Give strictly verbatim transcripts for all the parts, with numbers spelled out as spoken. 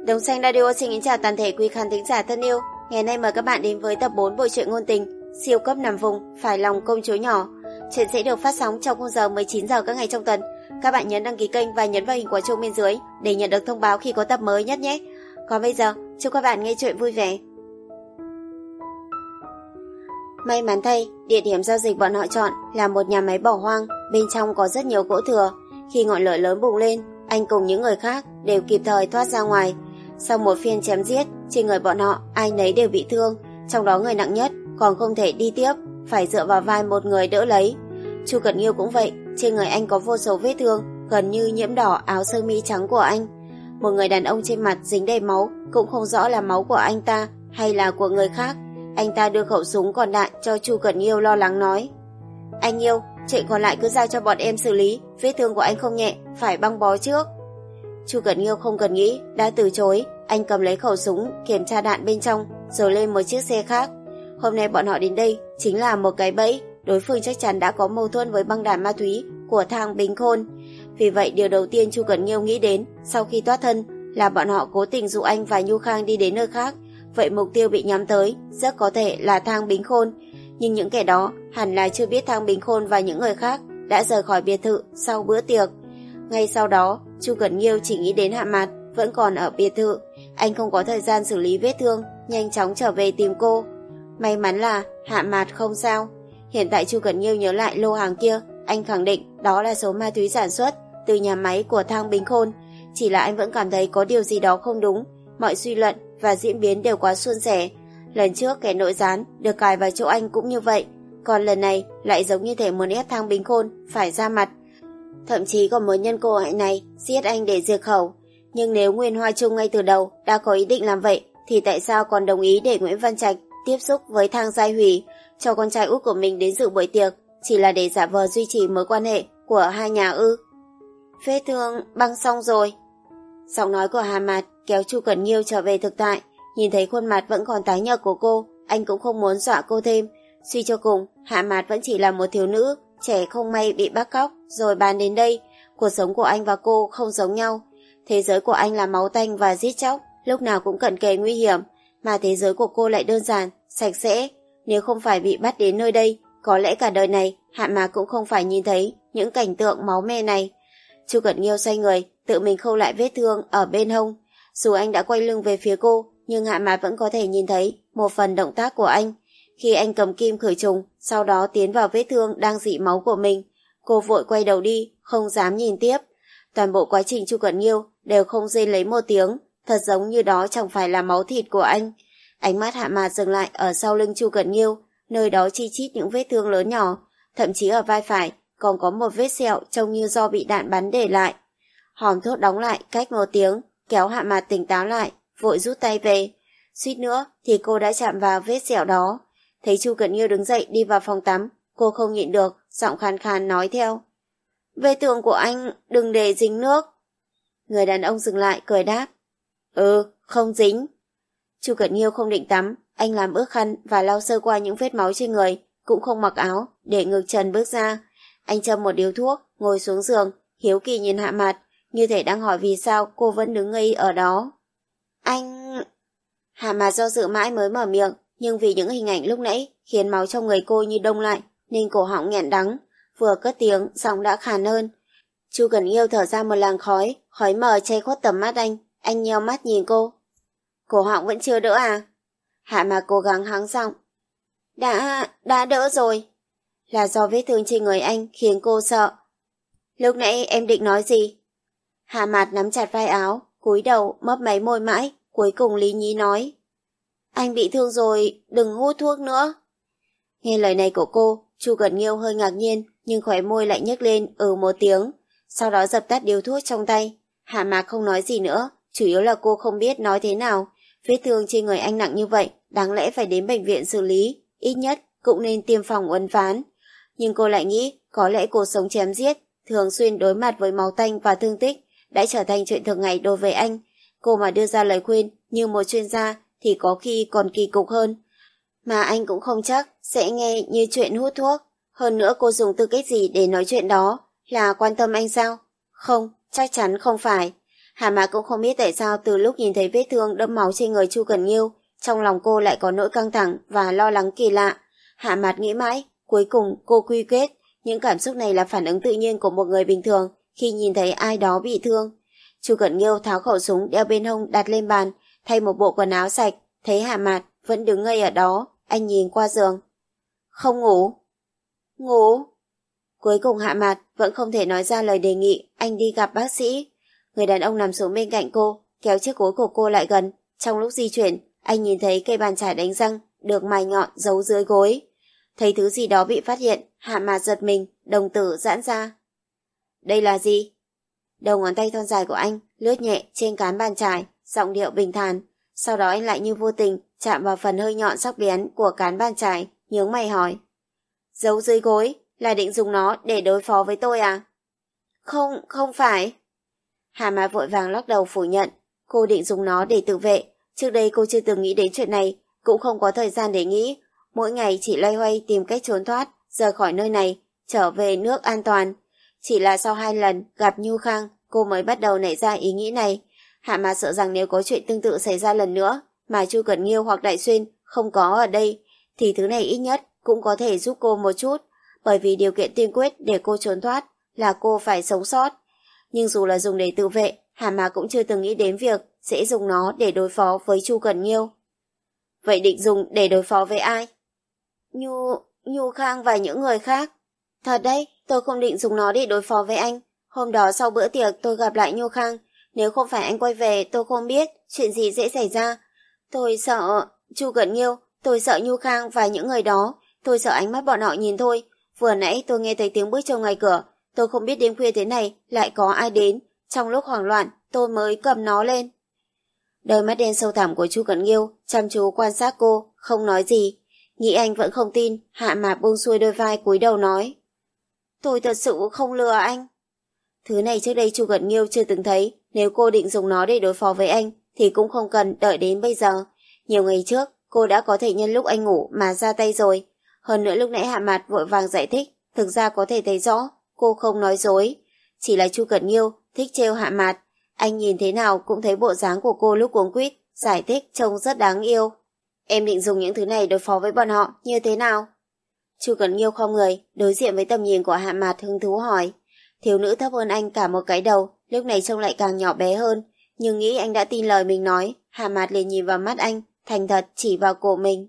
Đồng Xanh Radio xin kính chào toàn thể quý khán thính giả thân yêu. Ngày nay mời các bạn đến với tập bốn bộ truyện ngôn tình Siêu cấp nằm vùng Phải lòng công chúa nhỏ. Chuyện sẽ được phát sóng trong khung giờ mười chín giờ các ngày trong tuần. Các bạn nhấn đăng ký kênh và nhấn vào hình quả chuông bên dưới để nhận được thông báo khi có tập mới nhất nhé. Còn bây giờ, chúc các bạn nghe chuyện vui vẻ. May mắn thay, địa điểm giao dịch bọn họ chọn là một nhà máy bỏ hoang, bên trong có rất nhiều gỗ thừa. Khi ngọn lửa lớn bùng lên, anh cùng những người khác đều kịp thời thoát ra ngoài. Sau một phiên chém giết, trên người bọn họ ai nấy đều bị thương, trong đó người nặng nhất còn không thể đi tiếp, phải dựa vào vai một người đỡ lấy. Chu Cẩn Nghiêu cũng vậy, trên người anh có vô số vết thương, gần như nhiễm đỏ áo sơ mi trắng của anh. Một người đàn ông trên mặt dính đầy máu, cũng không rõ là máu của anh ta hay là của người khác. Anh ta đưa khẩu súng còn đạn cho Chu Cẩn Nghiêu, lo lắng nói: "Anh yêu, chuyện còn lại cứ giao cho bọn em xử lý, vết thương của anh không nhẹ, phải băng bó trước." Chu Cẩn Nghiêu không cần nghĩ, đã từ chối. Anh cầm lấy khẩu súng, kiểm tra đạn bên trong, rồi lên một chiếc xe khác. Hôm nay bọn họ đến đây chính là một cái bẫy, đối phương chắc chắn đã có mâu thuẫn với băng đảng ma túy của Thang Bính Khôn. Vì vậy điều đầu tiên Chu Cẩn Nghiêu nghĩ đến sau khi thoát thân là bọn họ cố tình dụ anh và Nhu Khang đi đến nơi khác. Vậy mục tiêu bị nhắm tới rất có thể là Thang Bính Khôn. Nhưng những kẻ đó hẳn là chưa biết Thang Bính Khôn và những người khác đã rời khỏi biệt thự sau bữa tiệc. Ngay sau đó, Chu Cẩn Nghiêu chỉ nghĩ đến Hạ Mạt vẫn còn ở biệt thự. Anh không có thời gian xử lý vết thương, nhanh chóng trở về tìm cô. May mắn là Hạ Mạt không sao. Hiện tại Chu Cẩn Nghiêu nhớ lại lô hàng kia, anh khẳng định đó là số ma túy sản xuất từ nhà máy của Thang Bính Khôn. Chỉ là anh vẫn cảm thấy có điều gì đó không đúng. Mọi suy luận và diễn biến đều quá suôn sẻ. Lần trước kẻ nội gián được cài vào chỗ anh cũng như vậy, còn lần này lại giống như thể muốn ép Thang Bính Khôn phải ra mặt. Thậm chí còn muốn nhân cơ hội này giết anh để diệt khẩu. Nhưng nếu Nguyên Hoa Trung ngay từ đầu đã có ý định làm vậy, thì tại sao còn đồng ý để Nguyễn Văn Trạch tiếp xúc với Thang Giai Hủy, cho con trai út của mình đến dự buổi tiệc, chỉ là để giả vờ duy trì mối quan hệ của hai nhà ư? Vết thương băng xong rồi. Giọng nói của Hà Mạt kéo Chu Cẩn Nghiêu trở về thực tại. Nhìn thấy khuôn mặt vẫn còn tái nhợt của cô, anh cũng không muốn dọa cô thêm. Suy cho cùng, Hạ Mạt vẫn chỉ là một thiếu nữ trẻ không may bị bắt cóc rồi bán đến đây. Cuộc sống của anh và cô không giống nhau. Thế giới của anh là máu tanh và giết chóc, lúc nào cũng cận kề nguy hiểm, mà thế giới của cô lại đơn giản, sạch sẽ. Nếu không phải bị bắt đến nơi đây, có lẽ cả đời này Hạ Mạt cũng không phải nhìn thấy những cảnh tượng máu me này. Chu Cẩn Nghiêu xoay người, tự mình khâu lại vết thương ở bên hông. Dù anh đã quay lưng về phía cô, nhưng Hạ Mạt vẫn có thể nhìn thấy một phần động tác của anh. Khi anh cầm kim khử trùng, sau đó tiến vào vết thương đang rỉ máu của mình, cô vội quay đầu đi, không dám nhìn tiếp. Toàn bộ quá trình Chu Cẩn Nghiêu đều không rên lấy một tiếng, thật giống như đó chẳng phải là máu thịt của anh. Ánh mắt Hạ Mạt dừng lại ở sau lưng Chu Cẩn Nghiêu, nơi đó chi chít những vết thương lớn nhỏ, thậm chí ở vai phải còn có một vết sẹo trông như do bị đạn bắn để lại. Hòm thuốc đóng lại cách một tiếng, kéo Hạ Mạt tỉnh táo lại, vội rút tay về. Suýt nữa thì cô đã chạm vào vết sẹo đó. Thấy Chu Cẩn Nghiêu đứng dậy đi vào phòng tắm, cô không nhịn được, giọng khàn khàn nói theo: "Vết thương của anh đừng để dính nước." Người đàn ông dừng lại cười đáp: "Ừ, không dính." Chu Cẩn Nghiêu không định tắm, anh làm ướt khăn và lau sơ qua những vết máu trên người, cũng không mặc áo, để ngực trần bước ra. Anh châm một điếu thuốc, ngồi xuống giường, hiếu kỳ nhìn Hạ Mạt, như thể đang hỏi vì sao cô vẫn đứng ngây ở đó. "Anh..." Hạ Mạt do dự mãi mới mở miệng, nhưng vì những hình ảnh lúc nãy khiến máu trong người cô như đông lại, nên cổ họng nghẹn đắng, vừa cất tiếng giọng đã khàn hơn. Chu Cẩn Nghiêu thở ra một làn khói, khói mờ che khuất tầm mắt anh, anh nheo mắt nhìn cô. "Cổ họng vẫn chưa đỡ à?" Hạ Mạt cố gắng hắng giọng. Đã, đã đỡ rồi." Là do vết thương trên người anh khiến cô sợ. "Lúc nãy em định nói gì?" Hạ Mạt nắm chặt vai áo, cúi đầu mấp máy môi mãi, cuối cùng lý nhí nói: "Anh bị thương rồi, đừng hút thuốc nữa." Nghe lời này của cô, Chu Cẩn Nghiêu hơi ngạc nhiên, nhưng khóe môi lại nhếch lên ừ một tiếng, sau đó dập tắt điếu thuốc trong tay. Hạ Mạt không nói gì nữa, chủ yếu là cô không biết nói thế nào. Vết thương trên người anh nặng như vậy, đáng lẽ phải đến bệnh viện xử lý, ít nhất cũng nên tiêm phòng uốn ván. Nhưng cô lại nghĩ có lẽ cuộc sống chém giết, thường xuyên đối mặt với máu tanh và thương tích, đã trở thành chuyện thường ngày đối với anh. Cô mà đưa ra lời khuyên như một chuyên gia thì có khi còn kỳ cục hơn. Mà anh cũng không chắc sẽ nghe như chuyện hút thuốc. Hơn nữa cô dùng tư cách gì để nói chuyện đó? Là quan tâm anh sao? Không, chắc chắn không phải. Hà Mạc cũng không biết tại sao từ lúc nhìn thấy vết thương đẫm máu trên người Chu Cẩn Nghiêu, trong lòng cô lại có nỗi căng thẳng và lo lắng kỳ lạ. Hà Mạc nghĩ mãi, cuối cùng cô quy kết những cảm xúc này là phản ứng tự nhiên của một người bình thường khi nhìn thấy ai đó bị thương. Chu Cẩn Nghiêu tháo khẩu súng đeo bên hông đặt lên bàn, thay một bộ quần áo sạch, thấy Hà Mạc vẫn đứng ngây ở đó, anh nhìn qua giường. Không ngủ. Ngủ. Cuối cùng Hạ Mạt vẫn không thể nói ra lời đề nghị anh đi gặp bác sĩ. Người đàn ông nằm xuống bên cạnh cô, kéo chiếc gối của cô lại gần. Trong lúc di chuyển, anh nhìn thấy cây bàn chải đánh răng được mài nhọn giấu dưới gối. Thấy thứ gì đó bị phát hiện, Hạ Mạt giật mình, đồng tử giãn ra. Đây là gì? Đầu ngón tay thon dài của anh lướt nhẹ trên cán bàn chải, giọng điệu bình thản. Sau đó anh lại như vô tình chạm vào phần hơi nhọn sắc bén của cán bàn chải, nhướng mày hỏi. Giấu dưới gối, là định dùng nó để đối phó với tôi à? Không, không phải. Hà Mã vội vàng lắc đầu phủ nhận. Cô định dùng nó để tự vệ. Trước đây cô chưa từng nghĩ đến chuyện này, cũng không có thời gian để nghĩ. Mỗi ngày chỉ loay hoay tìm cách trốn thoát, rời khỏi nơi này, trở về nước an toàn. Chỉ là sau hai lần gặp Nhu Khang, cô mới bắt đầu nảy ra ý nghĩ này. Hạ Mã sợ rằng nếu có chuyện tương tự xảy ra lần nữa, mà Chu Cẩn Nghiêu hoặc Đại Xuyên không có ở đây, thì thứ này ít nhất cũng có thể giúp cô một chút, bởi vì điều kiện tiên quyết để cô trốn thoát là cô phải sống sót. Nhưng dù là dùng để tự vệ, Hà Mã cũng chưa từng nghĩ đến việc sẽ dùng nó để đối phó với Chu Cẩn Nghiêu. Vậy định dùng để đối phó với ai? Nhu, Nhu Khang và những người khác. Thật đấy, tôi không định dùng nó để đối phó với anh. Hôm đó sau bữa tiệc tôi gặp lại Nhu Khang. Nếu không phải anh quay về, tôi không biết chuyện gì sẽ xảy ra. Tôi sợ Chu Cẩn Nghiêu, tôi sợ Nhu Khang và những người đó. Tôi sợ ánh mắt bọn họ nhìn thôi. Vừa nãy tôi nghe thấy tiếng bước chân ngoài cửa. Tôi không biết đêm khuya thế này lại có ai đến. Trong lúc hoảng loạn, tôi mới cầm nó lên. Đôi mắt đen sâu thẳm của Chu Cẩn Nghiêu chăm chú quan sát cô, không nói gì. Nghĩ anh vẫn không tin, Hạ Mạc buông xuôi đôi vai cúi đầu nói. Tôi thật sự không lừa anh. Thứ này trước đây Chu Cẩn Nghiêu chưa từng thấy. Nếu cô định dùng nó để đối phó với anh thì cũng không cần đợi đến bây giờ. Nhiều ngày trước cô đã có thể nhân lúc anh ngủ mà ra tay rồi. Hơn nữa lúc nãy Hạ Mạt vội vàng giải thích, thực ra có thể thấy rõ cô không nói dối. Chỉ là Chu Cẩn Nghiêu thích trêu Hạ Mạt. Anh nhìn thế nào cũng thấy bộ dáng của cô lúc cuống quýt giải thích trông rất đáng yêu. Em định dùng những thứ này đối phó với bọn họ như thế nào? Chu Cẩn Nghiêu khom người đối diện với tầm nhìn của Hạ Mạt hứng thú hỏi. Thiếu nữ thấp hơn anh cả một cái đầu, lúc này trông lại càng nhỏ bé hơn. Nhưng nghĩ anh đã tin lời mình nói, Hạ Mạt liền nhìn vào mắt anh, thành thật chỉ vào cổ mình.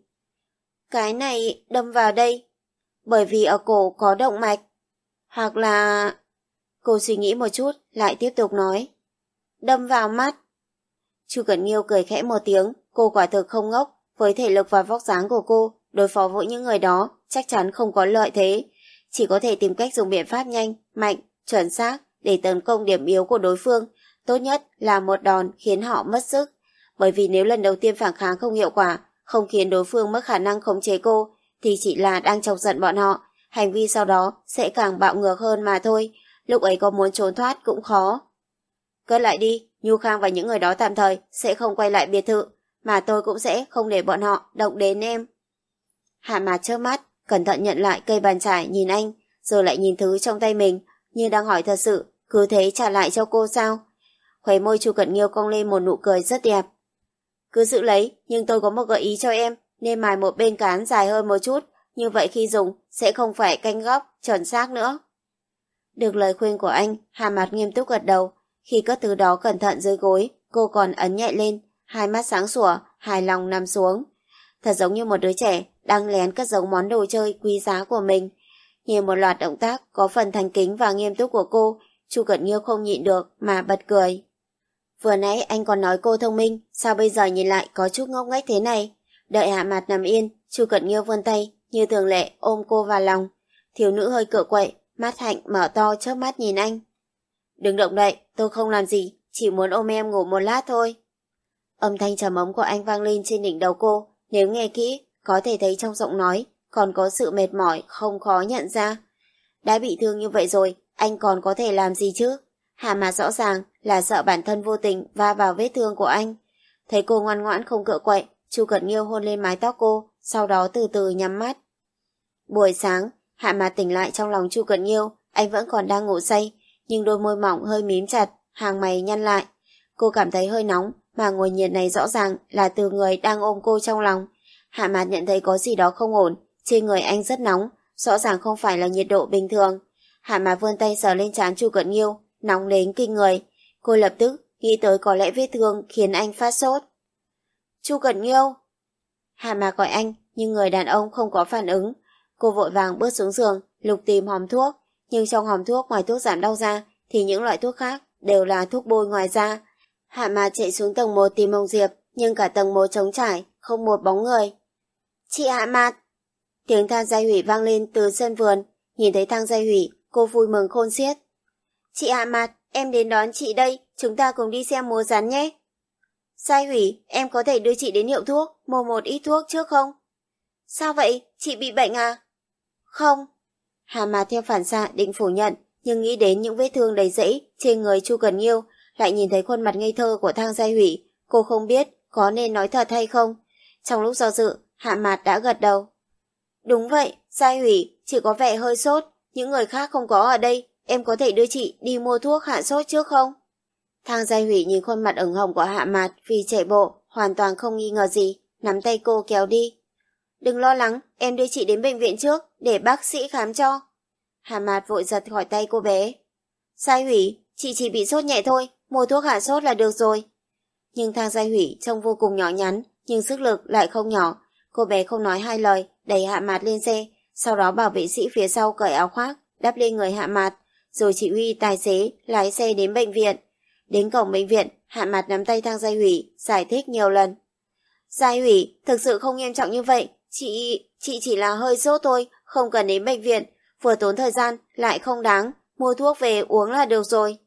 Cái này đâm vào đây, bởi vì ở cổ có động mạch. Hoặc là... Cô suy nghĩ một chút, lại tiếp tục nói. Đâm vào mắt. Chu Cẩn Nghiêu cười khẽ một tiếng, cô quả thực không ngốc. Với thể lực và vóc dáng của cô, đối phó với những người đó chắc chắn không có lợi thế. Chỉ có thể tìm cách dùng biện pháp nhanh, mạnh, chuẩn xác để tấn công điểm yếu của đối phương. Tốt nhất là một đòn khiến họ mất sức. Bởi vì nếu lần đầu tiên phản kháng không hiệu quả, không khiến đối phương mất khả năng khống chế cô, thì chỉ là đang chọc giận bọn họ. Hành vi sau đó sẽ càng bạo ngược hơn mà thôi. Lúc ấy có muốn trốn thoát cũng khó. Cất lại đi, Nhu Khang và những người đó tạm thời sẽ không quay lại biệt thự, mà tôi cũng sẽ không để bọn họ động đến em. Hạ Mạt chớp mắt, cẩn thận nhận lại cây bàn chải nhìn anh, rồi lại nhìn thứ trong tay mình, như đang hỏi thật sự, cứ thế trả lại cho cô sao? Khóe môi Chu Cẩn Nghiêu cong lên một nụ cười rất đẹp. Cứ giữ lấy, nhưng tôi có một gợi ý cho em, nên mài một bên cán dài hơn một chút, như vậy khi dùng sẽ không phải canh góc, chuẩn xác nữa. Được lời khuyên của anh, Hà Mạt nghiêm túc gật đầu. Khi cất thứ đó cẩn thận dưới gối, cô còn ấn nhẹ lên, hai mắt sáng sủa, hài lòng nằm xuống. Thật giống như một đứa trẻ đang lén cất giấu món đồ chơi quý giá của mình. Nhìn một loạt động tác có phần thành kính và nghiêm túc của cô, Chu Cẩn Nghiêu không nhịn được mà bật cười. Vừa nãy anh còn nói cô thông minh, sao bây giờ nhìn lại có chút ngốc nghếch thế này? Đợi Hạ Mạt nằm yên, Chu Cẩn Nghiêu vươn tay, như thường lệ ôm cô vào lòng. Thiếu nữ hơi cựa quậy, mắt hạnh mở to chớp mắt nhìn anh. Đừng động đậy, tôi không làm gì, chỉ muốn ôm em ngủ một lát thôi. Âm thanh trầm ấm của anh vang lên trên đỉnh đầu cô, nếu nghe kỹ, có thể thấy trong giọng nói còn có sự mệt mỏi không khó nhận ra. Đã bị thương như vậy rồi, anh còn có thể làm gì chứ? Hà mà rõ ràng là sợ bản thân vô tình va vào vết thương của anh. Thấy cô ngoan ngoãn không cựa quậy, Chu Cẩn Nghiêu hôn lên mái tóc cô, sau đó từ từ nhắm mắt. Buổi sáng, Hạ Mạt tỉnh lại trong lòng Chu Cẩn Nghiêu, anh vẫn còn đang ngủ say, nhưng đôi môi mỏng hơi mím chặt, hàng mày nhăn lại. Cô cảm thấy hơi nóng, mà nguồn nhiệt này rõ ràng là từ người đang ôm cô trong lòng. Hạ Mạt nhận thấy có gì đó không ổn, trên người anh rất nóng, rõ ràng không phải là nhiệt độ bình thường. Hạ Mạt vươn tay sờ lên trán Chu Cận Nghiêu, nóng đến kinh người. Cô lập tức nghĩ tới có lẽ vết thương khiến anh phát sốt. Chu Cận Nghiêu! Hạ Mạt gọi anh, nhưng người đàn ông không có phản ứng. Cô vội vàng bước xuống giường, lục tìm hòm thuốc, nhưng trong hòm thuốc ngoài thuốc giảm đau ra thì những loại thuốc khác đều là thuốc bôi ngoài da. Hạ Mạt chạy xuống tầng một tìm Hồng Diệp, nhưng cả tầng một trống trải, không một bóng người. Chị Hạ Mạt! Tiếng Thang Giai Hủy vang lên từ sân vườn. Nhìn thấy Thang Giai Hủy, cô vui mừng khôn xiết. Chị Hạ Mạt, em đến đón chị đây, chúng ta cùng đi xem múa rắn nhé. Giai Hủy, em có thể đưa chị đến hiệu thuốc, mua một ít thuốc trước không? Sao vậy, chị bị bệnh à? Không. Hạ Mạt theo phản xạ định phủ nhận, nhưng nghĩ đến những vết thương đầy rẫy trên người Chu Cẩn Nghiêu, lại nhìn thấy khuôn mặt ngây thơ của Thang Giai Hủy, cô không biết có nên nói thật hay không. Trong lúc do dự, Hạ Mạt đã gật đầu. Đúng vậy, Giai Hủy, chỉ có vẻ hơi sốt, những người khác không có ở đây, em có thể đưa chị đi mua thuốc hạ sốt trước không? Thang Giai Hủy nhìn khuôn mặt ửng hồng của Hạ Mạt vì chạy bộ, hoàn toàn không nghi ngờ gì, nắm tay cô kéo đi. Đừng lo lắng, em đưa chị đến bệnh viện trước, để bác sĩ khám cho. Hạ Mạt vội giật khỏi tay cô bé. Giai Hủy, chị chỉ bị sốt nhẹ thôi, mua thuốc hạ sốt là được rồi. Nhưng Thang Giai Hủy trông vô cùng nhỏ nhắn, nhưng sức lực lại không nhỏ. Cô bé không nói hai lời, đẩy Hạ Mạt lên xe, sau đó bảo vệ sĩ phía sau cởi áo khoác, đắp lên người Hạ Mạt, rồi chỉ huy tài xế lái xe đến bệnh viện. Đến cổng bệnh viện, Hạ Mạt nắm tay Thang Giai Hủy, giải thích nhiều lần. Giai Hủy, thực sự không nghiêm trọng như vậy, chị, chị chỉ là hơi sốt thôi, không cần đến bệnh viện, vừa tốn thời gian, lại không đáng, mua thuốc về uống là được rồi.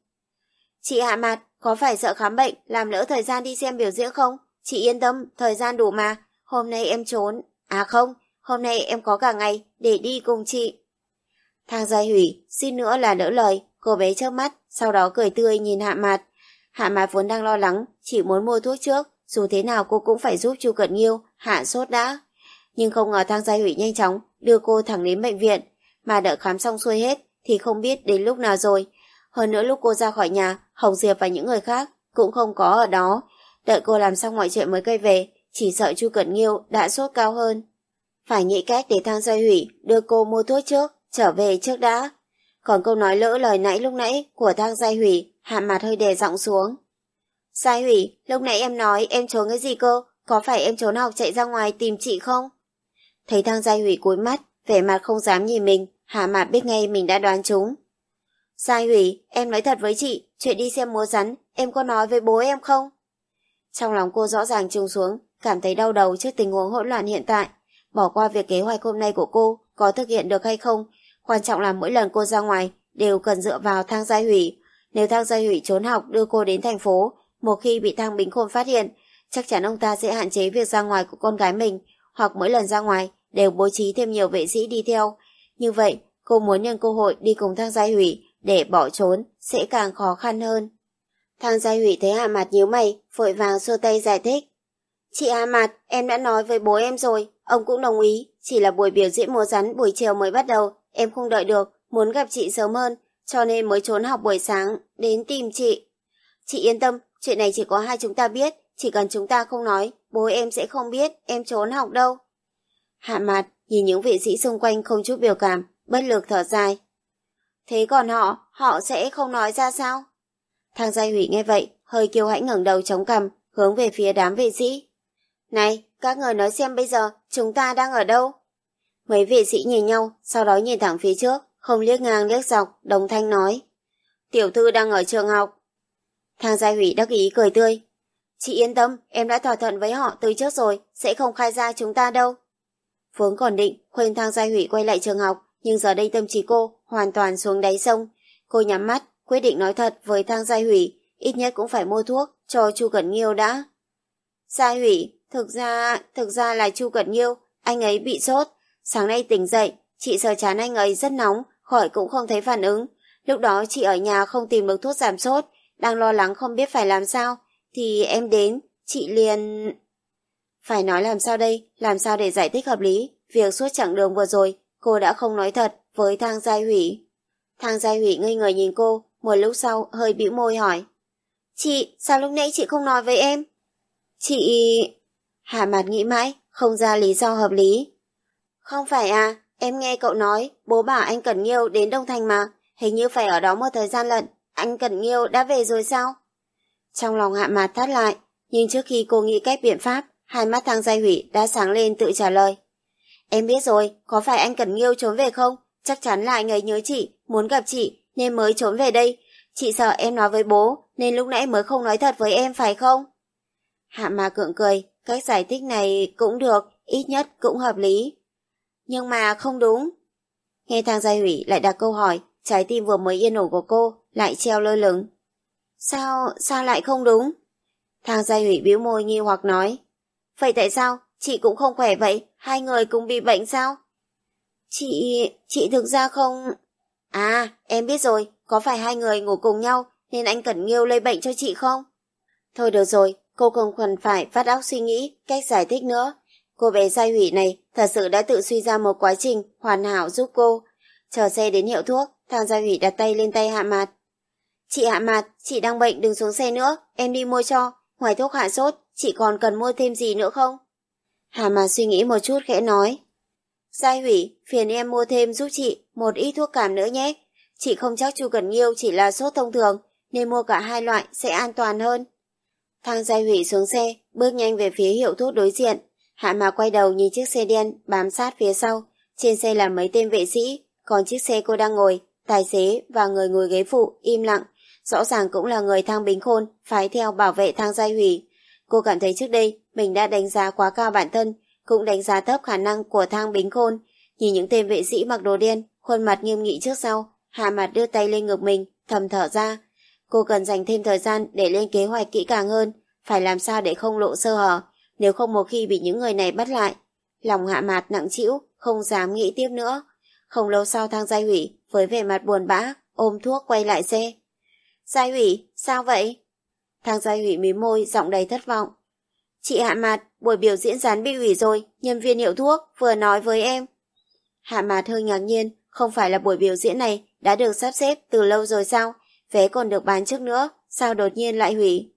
Chị Hạ Mạt, có phải sợ khám bệnh, làm lỡ thời gian đi xem biểu diễn không? Chị yên tâm, thời gian đủ mà, hôm nay em trốn, à không, hôm nay em có cả ngày để đi cùng chị. Thang Giai Hủy, xin nữa là lỡ lời, cô bé chớp mắt, sau đó cười tươi nhìn Hạ Mạt. Hạ Mạt vốn đang lo lắng, chỉ muốn mua thuốc trước, dù thế nào cô cũng phải giúp Chu Cận Nghiêu hạ sốt đã. Nhưng không ngờ Thang Giai Hủy nhanh chóng đưa cô thẳng đến bệnh viện, mà đợi khám xong xuôi hết thì không biết đến lúc nào rồi. Hơn nữa lúc cô ra khỏi nhà, Hồng Diệp và những người khác cũng không có ở đó. Đợi cô làm xong mọi chuyện mới quay về, chỉ sợ Chu Cận Nghiêu đã sốt cao hơn. Phải nghĩ cách để Thang Giai Hủy đưa cô mua thuốc trước, trở về trước đã. Còn câu nói lỡ lời nãy lúc nãy của Thang Giai Hủy, Hạ Mạt hơi đè giọng xuống. Giai Hủy, lúc nãy em nói em trốn cái gì cơ? Có phải em trốn học chạy ra ngoài tìm chị không? Thấy Thang Giai Hủy cúi mắt, vẻ mặt không dám nhìn mình, Hạ Mạt biết ngay mình đã đoán trúng. Giai Hủy, em nói thật với chị, chuyện đi xem múa rắn, em có nói với bố em không? Trong lòng cô rõ ràng trùng xuống, cảm thấy đau đầu trước tình huống hỗn loạn hiện tại. Bỏ qua việc kế hoạch hôm nay của cô có thực hiện được hay không, quan trọng là mỗi lần cô ra ngoài đều cần dựa vào Thang Giai Hủy. Nếu Thang Giai Hủy trốn học đưa cô đến thành phố, một khi bị Thang Bính Khôn phát hiện, chắc chắn ông ta sẽ hạn chế việc ra ngoài của con gái mình, hoặc mỗi lần ra ngoài đều bố trí thêm nhiều vệ sĩ đi theo. Như vậy, cô muốn nhân cơ hội đi cùng Thang Giai Hủy để bỏ trốn sẽ càng khó khăn hơn. Thang Giai Hủy thấy Hạ Mạt nhíu mày, vội vàng xua tay giải thích. Chị Hạ Mạt, em đã nói với bố em rồi, ông cũng đồng ý, chỉ là buổi biểu diễn múa rắn buổi chiều mới bắt đầu, em không đợi được, muốn gặp chị sớm hơn, cho nên mới trốn học buổi sáng, đến tìm chị. Chị yên tâm, chuyện này chỉ có hai chúng ta biết, chỉ cần chúng ta không nói, bố em sẽ không biết em trốn học đâu. Hạ Mạt nhìn những vệ sĩ xung quanh không chút biểu cảm, bất lực thở dài. Thế còn họ, họ sẽ không nói ra sao? Thang Giai Hủy nghe vậy, hơi kiêu hãnh ngẩng đầu chống cằm, hướng về phía đám vệ sĩ. Này, các người nói xem bây giờ chúng ta đang ở đâu? Mấy vệ sĩ nhìn nhau, sau đó nhìn thẳng phía trước, không liếc ngang liếc dọc, đồng thanh nói. Tiểu thư đang ở trường học. Thang Giai Hủy đắc ý cười tươi. Chị yên tâm, em đã thỏa thuận với họ từ trước rồi, sẽ không khai ra chúng ta đâu. Vốn còn định khuyên Thang Giai Hủy quay lại trường học, nhưng giờ đây tâm trí cô hoàn toàn xuống đáy sông. Cô nhắm mắt, quyết định nói thật với Thang Giai Hủy, ít nhất cũng phải mua thuốc cho Chu Cẩn Nghiêu đã. Giai Hủy, thực ra, thực ra là Chu Cẩn Nghiêu, anh ấy bị sốt. Sáng nay tỉnh dậy, chị sờ trán anh ấy rất nóng, khỏi cũng không thấy phản ứng. Lúc đó chị ở nhà không tìm được thuốc giảm sốt, đang lo lắng không biết phải làm sao, thì em đến, chị liền... Phải nói làm sao đây, làm sao để giải thích hợp lý, việc suốt chặng đường vừa rồi, cô đã không nói thật với Thang Giai Hủy. Thang Giai Hủy ngây người nhìn cô, một lúc sau hơi bĩu môi hỏi. Chị, sao lúc nãy chị không nói với em? Chị... Hạ Mạt nghĩ mãi, không ra lý do hợp lý. Không phải à, em nghe cậu nói, bố bảo anh Cẩn Nghiêu đến Đông Thành mà, hình như phải ở đó một thời gian lận, anh Cẩn Nghiêu đã về rồi sao? Trong lòng Hạ Mạt thắt lại, nhưng trước khi cô nghĩ cách biện pháp, hai mắt Thang Giai Hủy đã sáng lên tự trả lời. Em biết rồi, có phải anh Cẩn Nghiêu trốn về không? Chắc chắn là anh ấy nhớ chị, muốn gặp chị, nên mới trốn về đây. Chị sợ em nói với bố, nên lúc nãy mới không nói thật với em phải không? Hạ Mạt gượng cười, cách giải thích này cũng được, ít nhất cũng hợp lý. Nhưng mà không đúng. Nghe Thang Giai Hủy lại đặt câu hỏi, trái tim vừa mới yên ổn của cô lại treo lơ lửng. Sao, sao lại không đúng? Thang Giai Hủy bĩu môi nghi hoặc nói. Vậy tại sao? Chị cũng không khỏe vậy, hai người cùng bị bệnh sao? Chị, chị thực ra không... À, em biết rồi, có phải hai người ngủ cùng nhau nên anh Cẩn Nghiêu lây bệnh cho chị không? Thôi được rồi, cô không cần phải vắt óc suy nghĩ cách giải thích nữa. Cô bé Giai Hủy này thật sự đã tự suy ra một quá trình hoàn hảo giúp cô. Chờ xe đến hiệu thuốc, Thang Giai Hủy đặt tay lên tay Hạ Mạt. Chị Hạ Mạt, chị đang bệnh đừng xuống xe nữa, em đi mua cho. Ngoài thuốc hạ sốt, chị còn cần mua thêm gì nữa không? Hạ Mạt suy nghĩ một chút khẽ nói. Giai Hủy, phiền em mua thêm giúp chị một ít thuốc cảm nữa nhé. Chị không chắc Chu Cẩn Nghiêu chỉ là sốt thông thường, nên mua cả hai loại sẽ an toàn hơn. Thang Giai Hủy xuống xe, bước nhanh về phía hiệu thuốc đối diện. Hạ Mạt quay đầu nhìn chiếc xe đen bám sát phía sau. Trên xe là mấy tên vệ sĩ, còn chiếc xe cô đang ngồi, tài xế và người ngồi ghế phụ im lặng. Rõ ràng cũng là người Thang Bính Khôn phái theo bảo vệ Thang Giai Hủy. Cô cảm thấy trước đây mình đã đánh giá quá cao bản thân, cũng đánh giá thấp khả năng của Thang Bính Khôn. Nhìn những tên vệ sĩ mặc đồ đen, khuôn mặt nghiêm nghị trước sau, Hạ Mạt đưa tay lên ngực mình, thầm thở ra. Cô cần dành thêm thời gian để lên kế hoạch kỹ càng hơn, phải làm sao để không lộ sơ hở, nếu không một khi bị những người này bắt lại. Lòng Hạ Mạt nặng trĩu, không dám nghĩ tiếp nữa. Không lâu sau Thang Giai Hủy với vẻ mặt buồn bã, ôm thuốc quay lại xe. Giai Hủy, sao vậy? Thang Giai Hủy mím môi, giọng đầy thất vọng. Chị Hạ Mạt, buổi biểu diễn rán bị hủy rồi, nhân viên hiệu thuốc vừa nói với em. Hạ Mạt hơi ngạc nhiên, không phải là buổi biểu diễn này đã được sắp xếp từ lâu rồi sao? Vé còn được bán trước nữa, sao đột nhiên lại hủy?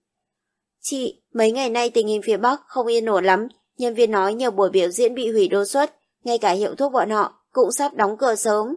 Chị, mấy ngày nay tình hình phía Bắc không yên ổn lắm, nhân viên nói nhiều buổi biểu diễn bị hủy đột xuất, ngay cả hiệu thuốc bọn họ cũng sắp đóng cửa sớm.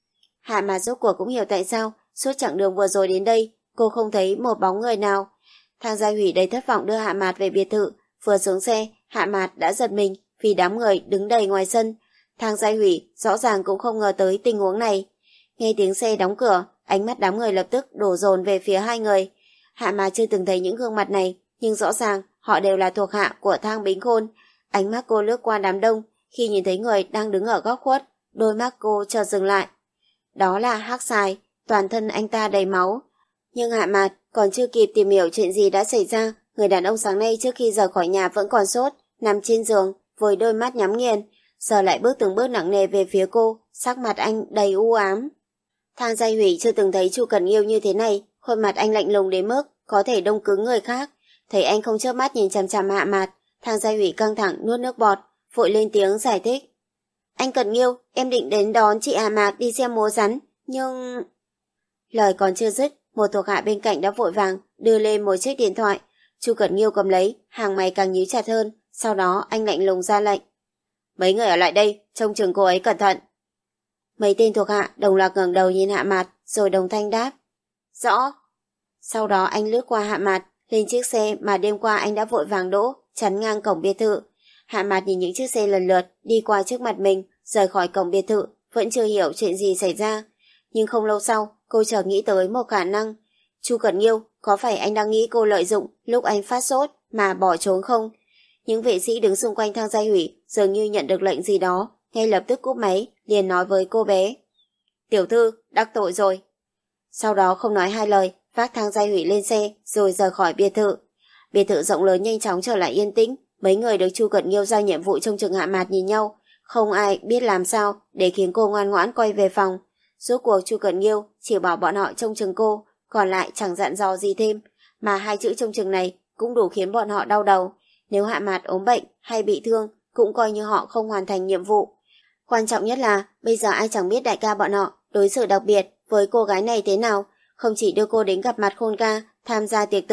Hạ Mạt rốt cuộc cũng hiểu tại sao suốt chặng đường vừa rồi đến đây cô không thấy một bóng người nào. Thang Giai Hủy đầy thất vọng đưa Hạ Mạt về biệt thự. Vừa xuống xe, Hạ Mạt đã giật mình vì đám người đứng đầy ngoài sân. Thang Giai Hủy rõ ràng cũng không ngờ tới tình huống này. Nghe tiếng xe đóng cửa, ánh mắt đám người lập tức đổ dồn về phía hai người. Hạ Mạt chưa từng thấy những gương mặt này, nhưng rõ ràng họ đều là thuộc hạ của Thang Bính Khôn. Ánh mắt cô lướt qua đám đông, khi nhìn thấy người đang đứng ở góc khuất, đôi mắt cô chợt dừng lại. Đó là Hắc Xài, toàn thân anh ta đầy máu. Nhưng Hạ Mạt còn chưa kịp tìm hiểu chuyện gì đã xảy ra, người đàn ông sáng nay trước khi rời khỏi nhà vẫn còn sốt, nằm trên giường với đôi mắt nhắm nghiền, giờ lại bước từng bước nặng nề về phía cô, sắc mặt anh đầy u ám. Thang Giai Hủy chưa từng thấy Chu Cẩn Nghiêu như thế này, khuôn mặt anh lạnh lùng đến mức có thể đông cứng người khác. Thấy anh không chớp mắt nhìn chằm chằm Hạ Mạt, Thang Giai Hủy căng thẳng nuốt nước bọt, vội lên tiếng giải thích. Anh Cẩn Nghiêu, em định đến đón chị Hạ Mạt đi xem múa rắn, nhưng... Lời còn chưa dứt, một thuộc hạ bên cạnh đã vội vàng đưa lên một chiếc điện thoại. Chu Cẩn Nghiêu cầm lấy, hàng mày càng nhíu chặt hơn, sau đó anh lạnh lùng ra lệnh. Mấy người ở lại đây, trông chừng cô ấy cẩn thận. Mấy tên thuộc hạ đồng loạt ngẩng đầu nhìn Hạ Mạt, rồi đồng thanh đáp. Rõ. Sau đó anh lướt qua Hạ Mạt, lên chiếc xe mà đêm qua anh đã vội vàng đỗ, chắn ngang cổng biệt thự. Hạ Mạt nhìn những chiếc xe lần lượt đi qua trước mặt mình, rời khỏi cổng biệt thự, vẫn chưa hiểu chuyện gì xảy ra. Nhưng không lâu sau, cô chợt nghĩ tới một khả năng. Chu Cẩn Nghiêu, có phải anh đang nghĩ cô lợi dụng lúc anh phát sốt mà bỏ trốn không? Những vệ sĩ đứng xung quanh Thang Giai Hủy dường như nhận được lệnh gì đó, ngay lập tức cúp máy, liền nói với cô bé. Tiểu thư, đắc tội rồi. Sau đó không nói hai lời, vác Thang Giai Hủy lên xe rồi rời khỏi biệt thự. Biệt thự rộng lớn nhanh chóng trở lại yên tĩnh, mấy người được Chu Cẩn Nghiêu giao nhiệm vụ trông chừng Hạ Mạt nhìn nhau, không ai biết làm sao để khiến cô ngoan ngoãn quay về phòng. Rốt cuộc Chu Cẩn Nghiêu chỉ bảo bọn họ trông chừng cô, còn lại chẳng dặn dò gì thêm, mà hai chữ trông chừng này cũng đủ khiến bọn họ đau đầu. Nếu Hạ Mạt ốm bệnh hay bị thương, cũng coi như họ không hoàn thành nhiệm vụ. Quan trọng nhất là bây giờ ai chẳng biết đại ca bọn họ đối xử đặc biệt với cô gái này thế nào, không chỉ đưa cô đến gặp mặt Khôn ca, tham gia tiệc tùng,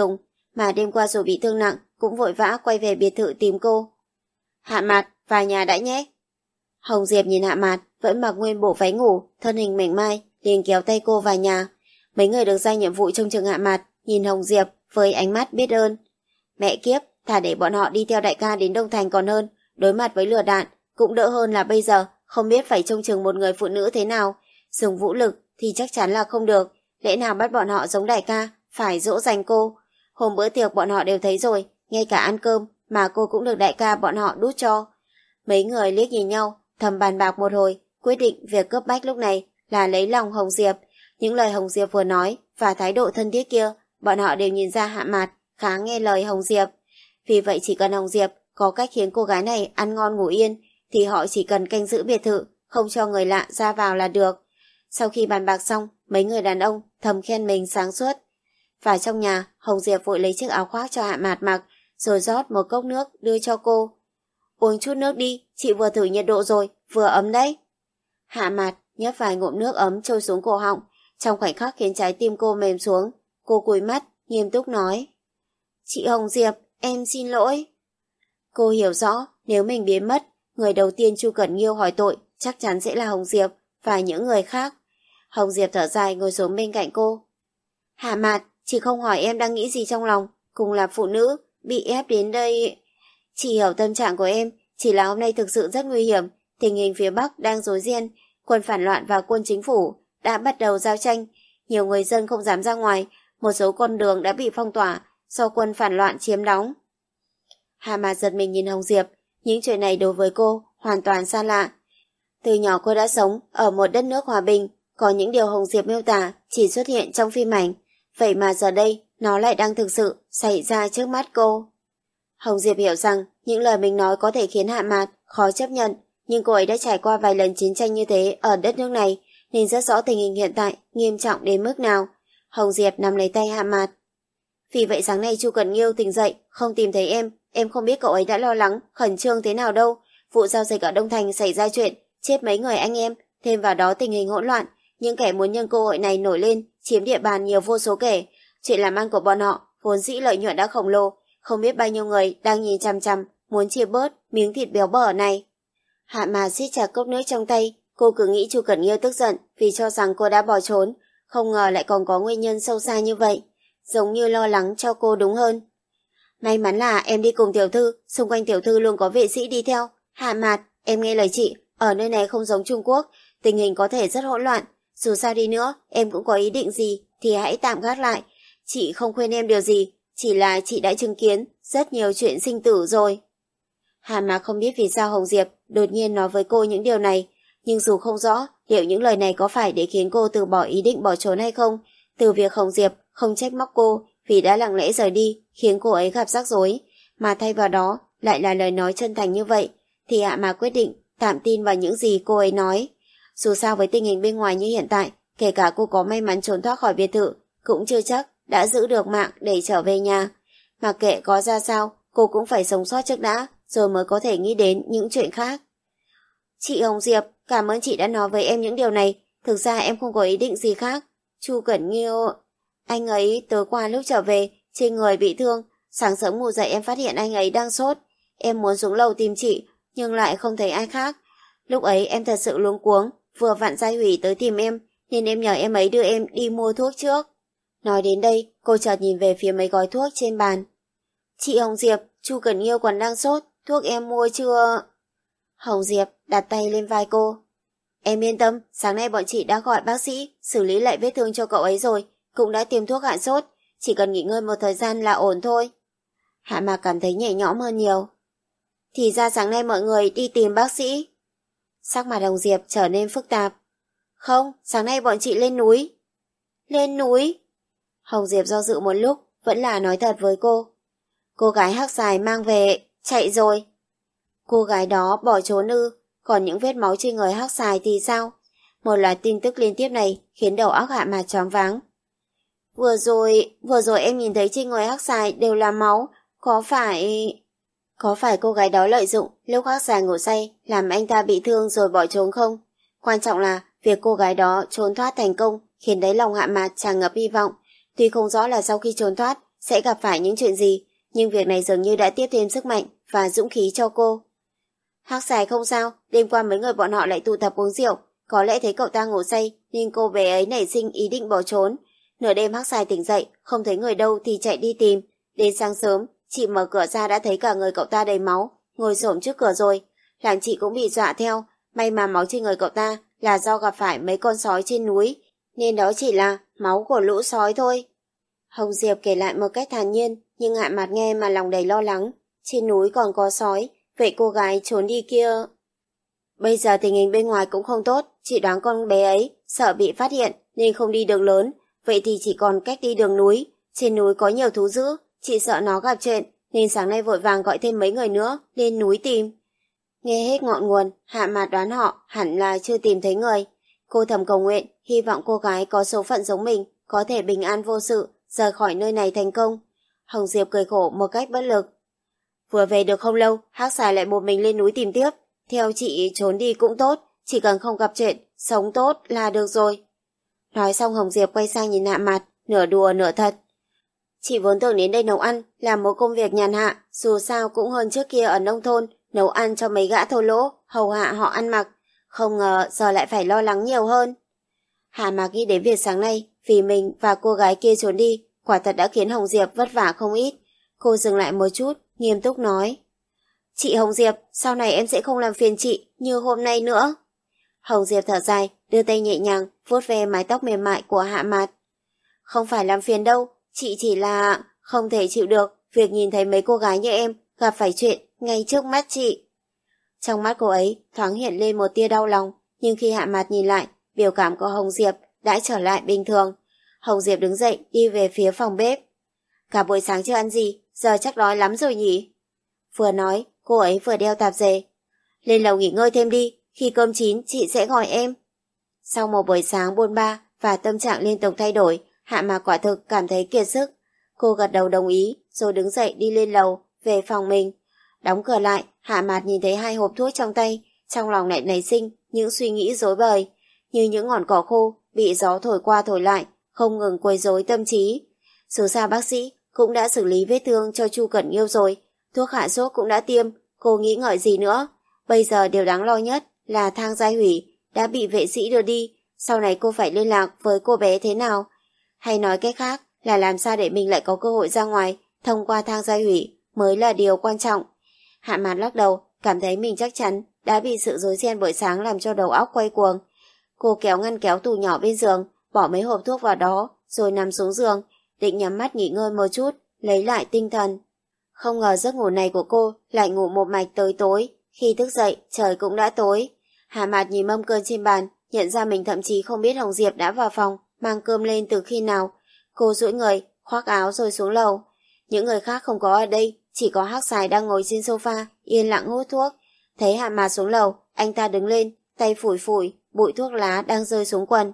mà đêm qua dù bị thương nặng cũng vội vã quay về biệt thự tìm cô. Hạ Mạt, vào nhà đã nhé. Hồng Diệp nhìn Hạ Mạt vẫn mặc nguyên bộ váy ngủ, thân hình mảnh mai, liền kéo tay cô vào nhà. Mấy người được giao nhiệm vụ trông chừng Hạ Mạt nhìn Hồng Diệp với ánh mắt biết ơn. Mẹ kiếp, thà để bọn họ đi theo đại ca đến Đông Thành còn hơn, đối mặt với lửa đạn cũng đỡ hơn là bây giờ không biết phải trông chừng một người phụ nữ thế nào. Dùng vũ lực thì chắc chắn là không được, lẽ nào bắt bọn họ giống đại ca phải dỗ dành cô. Hôm bữa tiệc bọn họ đều thấy rồi, ngay cả ăn cơm mà cô cũng được đại ca bọn họ đút cho. Mấy người liếc nhìn nhau, thầm bàn bạc một hồi, quyết định việc cấp bách lúc này là lấy lòng Hồng Diệp. Những lời Hồng Diệp vừa nói và thái độ thân thiết kia, bọn họ đều nhìn ra Hạ Mạt khá nghe lời Hồng Diệp. Vì vậy chỉ cần Hồng Diệp có cách khiến cô gái này ăn ngon ngủ yên, thì họ chỉ cần canh giữ biệt thự, không cho người lạ ra vào là được. Sau khi bàn bạc xong, mấy người đàn ông thầm khen mình sáng suốt. Và trong nhà, Hồng Diệp vội lấy chiếc áo khoác cho Hạ Mạt mặc, rồi rót một cốc nước đưa cho cô. Uống chút nước đi, chị vừa thử nhiệt độ rồi, vừa ấm đấy. Hạ Mạt nhấp vài ngụm nước ấm trôi xuống cổ họng, trong khoảnh khắc khiến trái tim cô mềm xuống. Cô cúi mắt, nghiêm túc nói. Chị Hồng Diệp, em xin lỗi. Cô hiểu rõ, nếu mình biến mất, người đầu tiên Chu Cẩn Nghiêu hỏi tội chắc chắn sẽ là Hồng Diệp và những người khác. Hồng Diệp thở dài ngồi xuống bên cạnh cô. Hạ Mạt, chị không hỏi em đang nghĩ gì trong lòng, cùng là phụ nữ, bị ép đến đây. Chị hiểu tâm trạng của em, chỉ là hôm nay thực sự rất nguy hiểm, tình hình phía Bắc đang rối ren, quân phản loạn và quân chính phủ đã bắt đầu giao tranh, nhiều người dân không dám ra ngoài, một số con đường đã bị phong tỏa do quân phản loạn chiếm đóng. Hạ Mạt giật mình nhìn Hồng Diệp, những chuyện này đối với cô hoàn toàn xa lạ. Từ nhỏ cô đã sống ở một đất nước hòa bình, có những điều Hồng Diệp miêu tả chỉ xuất hiện trong phim ảnh, vậy mà giờ đây nó lại đang thực sự xảy ra trước mắt cô. Hồng Diệp hiểu rằng những lời mình nói có thể khiến Hạ Mạt khó chấp nhận, nhưng cô ấy đã trải qua vài lần chiến tranh như thế ở đất nước này, nên rất rõ tình hình hiện tại nghiêm trọng đến mức nào. Hồng Diệp nắm lấy tay Hạ Mạt. Vì vậy sáng nay Chu Cẩn Nghiêu tỉnh dậy, không tìm thấy em, em không biết cậu ấy đã lo lắng, khẩn trương thế nào đâu. Vụ giao dịch ở Đông Thành xảy ra chuyện, chết mấy người anh em, thêm vào đó tình hình hỗn loạn, những kẻ muốn nhân cơ hội này nổi lên, chiếm địa bàn nhiều vô số kể. Chuyện làm ăn của bọn họ vốn dĩ lợi nhuận đã khổng lồ, không biết bao nhiêu người đang nhìn chằm chằm, muốn chia bớt miếng thịt béo bở này. Hạ Mạt siết chặt cốc nước trong tay, cô cứ nghĩ Chu Cẩn Nghiêu tức giận vì cho rằng cô đã bỏ trốn, không ngờ lại còn có nguyên nhân sâu xa như vậy, giống như lo lắng cho cô đúng hơn. May mắn là em đi cùng tiểu thư, xung quanh tiểu thư luôn có vệ sĩ đi theo. Hạ Mạt, em nghe lời chị, ở nơi này không giống Trung Quốc, tình hình có thể rất hỗn loạn, dù sao đi nữa, em cũng có ý định gì thì hãy tạm gác lại. Chị không khuyên em điều gì, chỉ là chị đã chứng kiến rất nhiều chuyện sinh tử rồi. Hạ Mạt không biết vì sao Hồng Diệp đột nhiên nói với cô những điều này, nhưng dù không rõ liệu những lời này có phải để khiến cô từ bỏ ý định bỏ trốn hay không, từ việc Hồng Diệp không trách móc cô vì đã lặng lẽ rời đi khiến cô ấy gặp rắc rối, mà thay vào đó lại là lời nói chân thành như vậy, thì Hạ Mạt quyết định tạm tin vào những gì cô ấy nói. Dù sao với tình hình bên ngoài như hiện tại, kể cả cô có may mắn trốn thoát khỏi biệt thự, cũng chưa chắc đã giữ được mạng để trở về nhà. Mặc kệ có ra sao, cô cũng phải sống sót trước đã, rồi mới có thể nghĩ đến những chuyện khác. Chị Hồng Diệp, cảm ơn chị đã nói với em những điều này, thực ra em không có ý định gì khác. Chu Cẩn Nghiêu, anh ấy tối qua lúc trở về, trên người bị thương, sáng sớm ngủ dậy em phát hiện anh ấy đang sốt. Em muốn xuống lầu tìm chị, nhưng lại không thấy ai khác. Lúc ấy em thật sự luống cuống, vừa vặn Giai Hủy tới tìm em, nên em nhờ em ấy đưa em đi mua thuốc trước. Nói đến đây, cô chợt nhìn về phía mấy gói thuốc trên bàn. Chị Hồng Diệp, Chu Cẩn Nghiêu còn đang sốt, thuốc em mua chưa? Hồng Diệp đặt tay lên vai cô. Em yên tâm, sáng nay bọn chị đã gọi bác sĩ, xử lý lại vết thương cho cậu ấy rồi, cũng đã tiêm thuốc hạ sốt, chỉ cần nghỉ ngơi một thời gian là ổn thôi. Hạ Mạc cảm thấy nhẹ nhõm hơn nhiều. Thì ra sáng nay mọi người đi tìm bác sĩ. Sắc mặt Hồng Diệp trở nên phức tạp. Không, sáng nay bọn chị lên núi. Lên núi? Hồng Diệp do dự một lúc, vẫn là nói thật với cô. Cô gái hắc dài mang về, chạy rồi. Cô gái đó bỏ trốn ư, còn những vết máu trên người hắc dài thì sao? Một loạt tin tức liên tiếp này khiến đầu óc Hạ Mạt choáng váng. Vừa rồi, vừa rồi em nhìn thấy trên người hắc dài đều là máu, có phải... Có phải cô gái đó lợi dụng lúc hắc dài ngủ say làm anh ta bị thương rồi bỏ trốn không? Quan trọng là việc cô gái đó trốn thoát thành công khiến đáy lòng Hạ Mạt tràn ngập hy vọng. Tuy không rõ là sau khi trốn thoát sẽ gặp phải những chuyện gì, nhưng việc này dường như đã tiếp thêm sức mạnh và dũng khí cho cô. Hắc Xài không sao, đêm qua mấy người bọn họ lại tụ tập uống rượu, có lẽ thấy cậu ta ngủ say nên cô bé ấy nảy sinh ý định bỏ trốn. Nửa đêm Hắc Xài tỉnh dậy, không thấy người đâu thì chạy đi tìm. Đến sáng sớm, chị mở cửa ra đã thấy cả người cậu ta đầy máu, ngồi xổm trước cửa rồi. Làm chị cũng bị dọa theo, may mà máu trên người cậu ta là do gặp phải mấy con sói trên núi, nên đó chỉ là máu của lũ sói thôi. Hồng Diệp kể lại một cách thản nhiên, nhưng Hạ Mạt nghe mà lòng đầy lo lắng. Trên núi còn có sói, vậy cô gái trốn đi kia... Bây giờ tình hình bên ngoài cũng không tốt, chị đoán con bé ấy sợ bị phát hiện nên không đi đường lớn, vậy thì chỉ còn cách đi đường núi. Trên núi có nhiều thú dữ, chị sợ nó gặp chuyện nên sáng nay vội vàng gọi thêm mấy người nữa lên núi tìm. Nghe hết ngọn nguồn, Hạ Mạt đoán họ hẳn là chưa tìm thấy người. Cô thầm cầu nguyện, hy vọng cô gái có số phận giống mình có thể bình an vô sự, rời khỏi nơi này thành công. Hồng Diệp cười khổ một cách bất lực. Vừa về được không lâu, Hắc Xài lại một mình lên núi tìm tiếp. Theo chị trốn đi cũng tốt, chỉ cần không gặp chuyện, sống tốt là được rồi. Nói xong Hồng Diệp quay sang nhìn Hạ Mạt, nửa đùa nửa thật. Chị vốn tưởng đến đây nấu ăn, làm một công việc nhàn hạ, dù sao cũng hơn trước kia ở nông thôn, nấu ăn cho mấy gã thô lỗ, hầu hạ họ ăn mặc. Không ngờ giờ lại phải lo lắng nhiều hơn. Hạ Mạt nghĩ đến việc sáng nay, vì mình và cô gái kia trốn đi, quả thật đã khiến Hồng Diệp vất vả không ít. Cô dừng lại một chút, nghiêm túc nói. Chị Hồng Diệp, sau này em sẽ không làm phiền chị như hôm nay nữa. Hồng Diệp thở dài, đưa tay nhẹ nhàng, vuốt ve mái tóc mềm mại của Hạ Mạt. Không phải làm phiền đâu, chị chỉ là không thể chịu được việc nhìn thấy mấy cô gái như em gặp phải chuyện ngay trước mắt chị. Trong mắt cô ấy thoáng hiện lên một tia đau lòng, nhưng khi Hạ Mạt nhìn lại, biểu cảm của Hồng Diệp đã trở lại bình thường. Hồng Diệp đứng dậy đi về phía phòng bếp. Cả buổi sáng chưa ăn gì, giờ chắc đói lắm rồi nhỉ? Vừa nói, cô ấy vừa đeo tạp dề. Lên lầu nghỉ ngơi thêm đi, khi cơm chín chị sẽ gọi em. Sau một buổi sáng buồn ba và tâm trạng liên tục thay đổi, Hạ Mạt quả thực cảm thấy kiệt sức. Cô gật đầu đồng ý, rồi đứng dậy đi lên lầu, về phòng mình. Đóng cửa lại, Hạ Mạt nhìn thấy hai hộp thuốc trong tay, trong lòng lại nảy sinh những suy nghĩ rối bời, như những ngọn cỏ khô bị gió thổi qua thổi lại, không ngừng quấy rối tâm trí. Dù sao bác sĩ cũng đã xử lý vết thương cho Chu Cẩn Nghiêu rồi, thuốc hạ sốt cũng đã tiêm, cô nghĩ ngợi gì nữa. Bây giờ điều đáng lo nhất là Thang Giai Hủy đã bị vệ sĩ đưa đi, sau này cô phải liên lạc với cô bé thế nào? Hay nói cách khác là làm sao để mình lại có cơ hội ra ngoài thông qua Thang Giai Hủy mới là điều quan trọng. Hạ Mạt lắc đầu, cảm thấy mình chắc chắn đã bị sự rối ren buổi sáng làm cho đầu óc quay cuồng. Cô kéo ngăn kéo tủ nhỏ bên giường, bỏ mấy hộp thuốc vào đó, rồi nằm xuống giường, định nhắm mắt nghỉ ngơi một chút, lấy lại tinh thần. Không ngờ giấc ngủ này của cô lại ngủ một mạch tới tối. Khi thức dậy, trời cũng đã tối. Hạ Mạt nhìn mâm cơm trên bàn, nhận ra mình thậm chí không biết Hồng Diệp đã vào phòng mang cơm lên từ khi nào. Cô duỗi người, khoác áo rồi xuống lầu. Những người khác không có ở đây, chỉ có Hắc Xài đang ngồi trên sofa, yên lặng hút thuốc. Thấy Hạ Mạt xuống lầu, anh ta đứng lên, tay phủi phủi, bụi thuốc lá đang rơi xuống quần.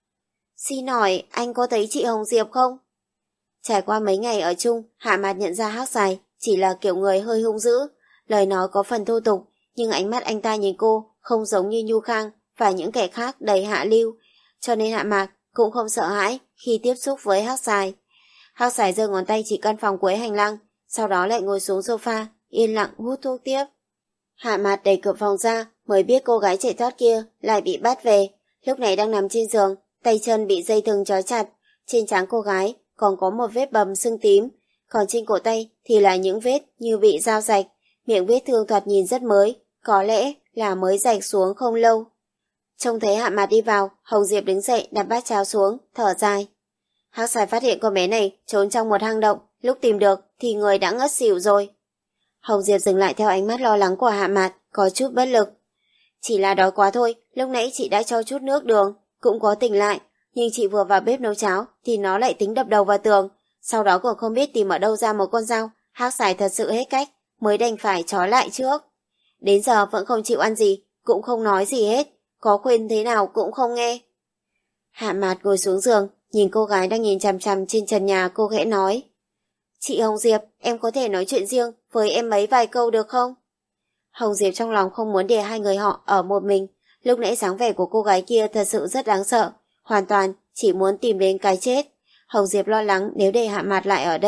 Xin hỏi, anh có thấy chị Hồng Diệp không? Trải qua mấy ngày ở chung, Hạ Mạt nhận ra Hắc Xài chỉ là kiểu người hơi hung dữ, lời nói có phần thô tục, nhưng ánh mắt anh ta nhìn cô không giống như Nhu Khang và những kẻ khác đầy hạ lưu, cho nên Hạ Mạt cũng không sợ hãi khi tiếp xúc với Hắc Xài. Hắc Xài giơ ngón tay chỉ căn phòng cuối hành lang, sau đó lại ngồi xuống sofa, yên lặng hút thuốc tiếp. Hạ Mạt đẩy cửa phòng ra, mới biết cô gái chạy thoát kia lại bị bắt về, lúc này đang nằm trên giường, tay chân bị dây thừng trói chặt, trên trán cô gái còn có một vết bầm sưng tím, còn trên cổ tay thì là những vết như bị dao rạch, miệng vết thương thoạt nhìn rất mới, có lẽ là mới rạch xuống không lâu. Trông thấy Hạ Mạt đi vào, Hồng Diệp đứng dậy đặt bát cháo xuống, thở dài. Hắc Xài phát hiện con bé này trốn trong một hang động, lúc tìm được thì người đã ngất xỉu rồi. Hồng Diệp dừng lại theo ánh mắt lo lắng của Hạ Mạt, có chút bất lực. Chỉ là đói quá thôi, lúc nãy chị đã cho chút nước đường, cũng có tỉnh lại, nhưng chị vừa vào bếp nấu cháo thì nó lại tính đập đầu vào tường, sau đó còn không biết tìm ở đâu ra một con dao. Hắc Xài thật sự hết cách, mới đành phải trói lại trước. Đến giờ vẫn không chịu ăn gì, cũng không nói gì hết, có khuyên thế nào cũng không nghe. Hạ Mạt ngồi xuống giường, nhìn cô gái đang nhìn chằm chằm trên trần nhà, cô khẽ nói. Chị Hồng Diệp, em có thể nói chuyện riêng với em mấy vài câu được không? Hồng Diệp trong lòng không muốn để hai người họ ở một mình, lúc nãy dáng vẻ của cô gái kia thật sự rất đáng sợ, hoàn toàn chỉ muốn tìm đến cái chết. Hồng Diệp lo lắng nếu để Hạ Mạt lại ở đây,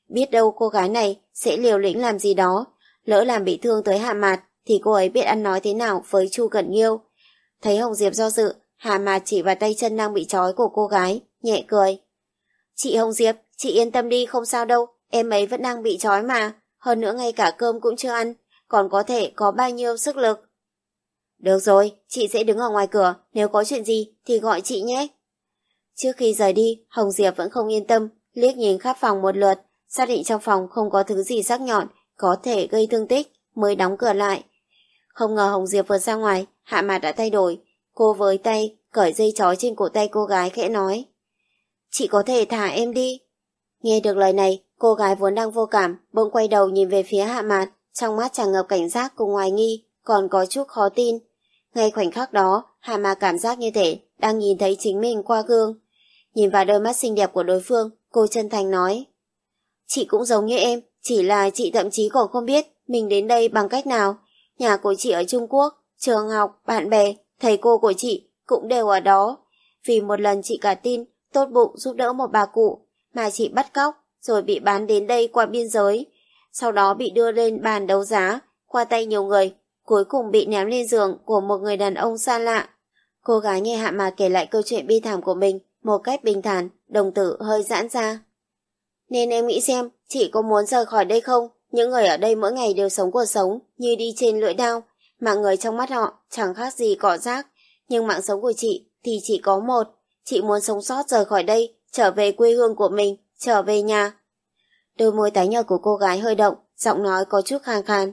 biết đâu cô gái này sẽ liều lĩnh làm gì đó, lỡ làm bị thương tới Hạ Mạt thì cô ấy biết ăn nói thế nào với Chu Cẩn Nghiêu. Thấy Hồng Diệp do dự, Hạ Mạt chỉ vào tay chân đang bị trói của cô gái, nhẹ cười. Chị Hồng Diệp, chị yên tâm đi, không sao đâu, em ấy vẫn đang bị trói mà, hơn nữa ngay cả cơm cũng chưa ăn, còn có thể có bao nhiêu sức lực. Được rồi, chị sẽ đứng ở ngoài cửa, nếu có chuyện gì thì gọi chị nhé. Trước khi rời đi, Hồng Diệp vẫn không yên tâm, liếc nhìn khắp phòng một lượt, xác định trong phòng không có thứ gì sắc nhọn, có thể gây thương tích, mới đóng cửa lại. Không ngờ Hồng Diệp vừa ra ngoài, Hạ Mạt đã thay đổi. Cô với tay, cởi dây trói trên cổ tay cô gái khẽ nói. Chị có thể thả em đi. Nghe được lời này, cô gái vốn đang vô cảm, bỗng quay đầu nhìn về phía Hạ Mạt, trong mắt tràn ngập cảnh giác cùng hoài nghi, còn có chút khó tin. Ngay khoảnh khắc đó, Hạ Mạt cảm giác như thể đang nhìn thấy chính mình qua gương. Nhìn vào đôi mắt xinh đẹp của đối phương, cô chân thành nói. Chị cũng giống như em, chỉ là chị thậm chí còn không biết mình đến đây bằng cách nào. Nhà của chị ở Trung Quốc, trường học, bạn bè, thầy cô của chị cũng đều ở đó. Vì một lần chị cả tin, tốt bụng giúp đỡ một bà cụ, mà chị bắt cóc, rồi bị bán đến đây qua biên giới. Sau đó bị đưa lên bàn đấu giá, qua tay nhiều người, cuối cùng bị ném lên giường của một người đàn ông xa lạ. Cô gái nghe Hạ Mạt kể lại câu chuyện bi thảm của mình một cách bình thản, đồng tử hơi giãn ra. Nên em nghĩ xem, chị có muốn rời khỏi đây không? Những người ở đây mỗi ngày đều sống cuộc sống như đi trên lưỡi dao, mạng người trong mắt họ chẳng khác gì cỏ rác. Nhưng mạng sống của chị thì chỉ có một. Chị muốn sống sót rời khỏi đây, trở về quê hương của mình, trở về nhà. Đôi môi tái nhợt của cô gái hơi động, giọng nói có chút khàn khàn.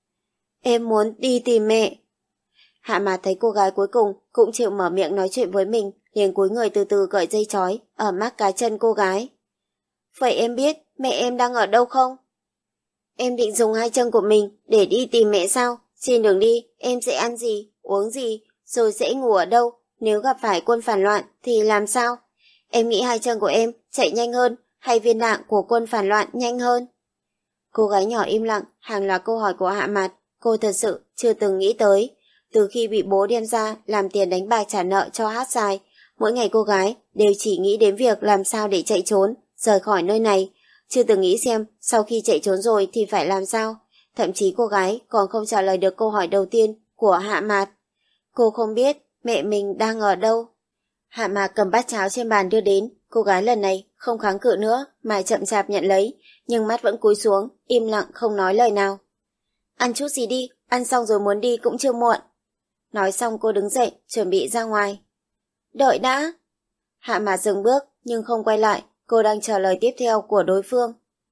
Em muốn đi tìm mẹ. Hạ Mạt thấy cô gái cuối cùng cũng chịu mở miệng nói chuyện với mình, liền cúi người từ từ cởi dây trói ở mắt cá chân cô gái. Vậy em biết mẹ em đang ở đâu không? Em định dùng hai chân của mình để đi tìm mẹ sao? Trên đường đi em sẽ ăn gì, uống gì, rồi sẽ ngủ ở đâu? Nếu gặp phải quân phản loạn thì làm sao? Em nghĩ hai chân của em chạy nhanh hơn hay viên đạn của quân phản loạn nhanh hơn? Cô gái nhỏ im lặng, hàng loạt câu hỏi của Hạ Mạt cô thật sự chưa từng nghĩ tới. Từ khi bị bố đem ra làm tiền đánh bạc trả nợ cho Hát Dài, mỗi ngày cô gái đều chỉ nghĩ đến việc làm sao để chạy trốn, rời khỏi nơi này. Chưa từng nghĩ xem sau khi chạy trốn rồi thì phải làm sao. Thậm chí cô gái còn không trả lời được câu hỏi đầu tiên của Hạ Mạt. Cô không biết mẹ mình đang ở đâu. Hạ Mạt cầm bát cháo trên bàn đưa đến. Cô gái lần này không kháng cự nữa mà chậm chạp nhận lấy, nhưng mắt vẫn cúi xuống, im lặng không nói lời nào. Ăn chút gì đi, ăn xong rồi muốn đi cũng chưa muộn. Nói xong cô đứng dậy, chuẩn bị ra ngoài. Đợi đã. Hạ Mạt dừng bước nhưng không quay lại, cô đang chờ lời tiếp theo của đối phương.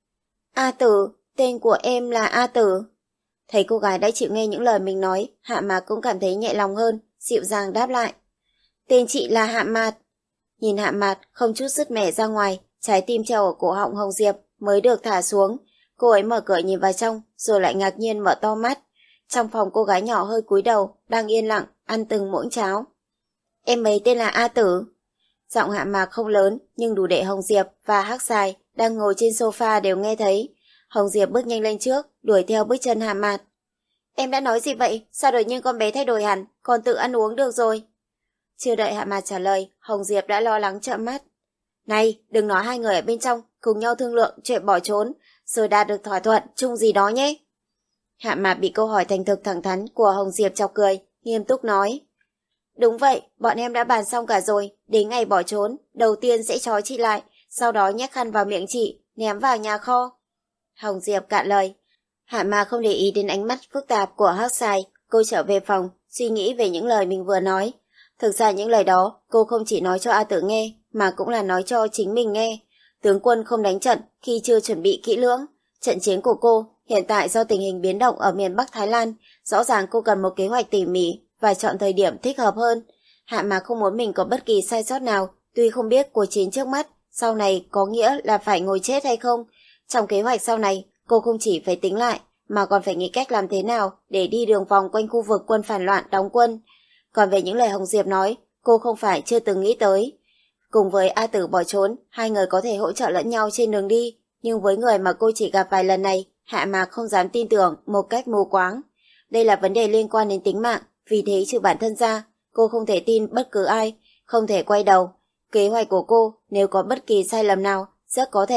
A Tử, tên của em là A Tử. Thấy cô gái đã chịu nghe những lời mình nói, Hạ Mạt cũng cảm thấy nhẹ lòng hơn, dịu dàng đáp lại. Tên chị là Hạ Mạt. Nhìn Hạ Mạt không chút sứt mẻ ra ngoài, trái tim treo ở cổ họng Hồng Diệp mới được thả xuống. Cô ấy mở cửa nhìn vào trong, rồi lại ngạc nhiên mở to mắt. Trong phòng cô gái nhỏ hơi cúi đầu, đang yên lặng, ăn từng muỗng cháo. Em ấy tên là A Tử. Giọng Hạ Mạt không lớn, nhưng đủ để Hồng Diệp và Hắc Dài đang ngồi trên sofa đều nghe thấy. Hồng Diệp bước nhanh lên trước, đuổi theo bước chân Hạ Mạt. Em đã nói gì vậy? Sao đột nhiên con bé thay đổi hẳn, còn tự ăn uống được rồi? Chưa đợi Hạ Mạt trả lời, Hồng Diệp đã lo lắng trợn mắt. Này, đừng nói hai người ở bên trong cùng nhau thương lượng chuyện bỏ trốn, rồi đạt được thỏa thuận chung gì đó nhé. Hạ Mạt bị câu hỏi thành thực thẳng thắn của Hồng Diệp chọc cười, nghiêm túc nói. Đúng vậy, bọn em đã bàn xong cả rồi, đến ngày bỏ trốn, đầu tiên sẽ trói chị lại, sau đó nhét khăn vào miệng chị, ném vào nhà kho. Hồng Diệp cạn lời. Hạ Mạt không để ý đến ánh mắt phức tạp của Hắc Sai, cô trở về phòng, suy nghĩ về những lời mình vừa nói. Thực ra những lời đó, cô không chỉ nói cho A Tử nghe, mà cũng là nói cho chính mình nghe. Tướng quân không đánh trận khi chưa chuẩn bị kỹ lưỡng. Trận chiến của cô, hiện tại do tình hình biến động ở miền Bắc Thái Lan, rõ ràng cô cần một kế hoạch tỉ mỉ và chọn thời điểm thích hợp hơn. Hạ Mạt không muốn mình có bất kỳ sai sót nào, tuy không biết cuộc chiến trước mắt, sau này có nghĩa là phải ngồi chết hay không. Trong kế hoạch sau này, cô không chỉ phải tính lại, mà còn phải nghĩ cách làm thế nào để đi đường vòng quanh khu vực quân phản loạn đóng quân. Còn về những lời Hồng Diệp nói, cô không phải chưa từng nghĩ tới. Cùng với A Tử bỏ trốn, hai người có thể hỗ trợ lẫn nhau trên đường đi, nhưng với người mà cô chỉ gặp vài lần này, Hạ Mạt không dám tin tưởng một cách mù quáng. Đây là vấn đề liên quan đến tính mạng, vì thế trừ bản thân ra, cô không thể tin bất cứ ai, không thể quay đầu. Kế hoạch của cô, nếu có bất kỳ sai lầm nào, rất có thể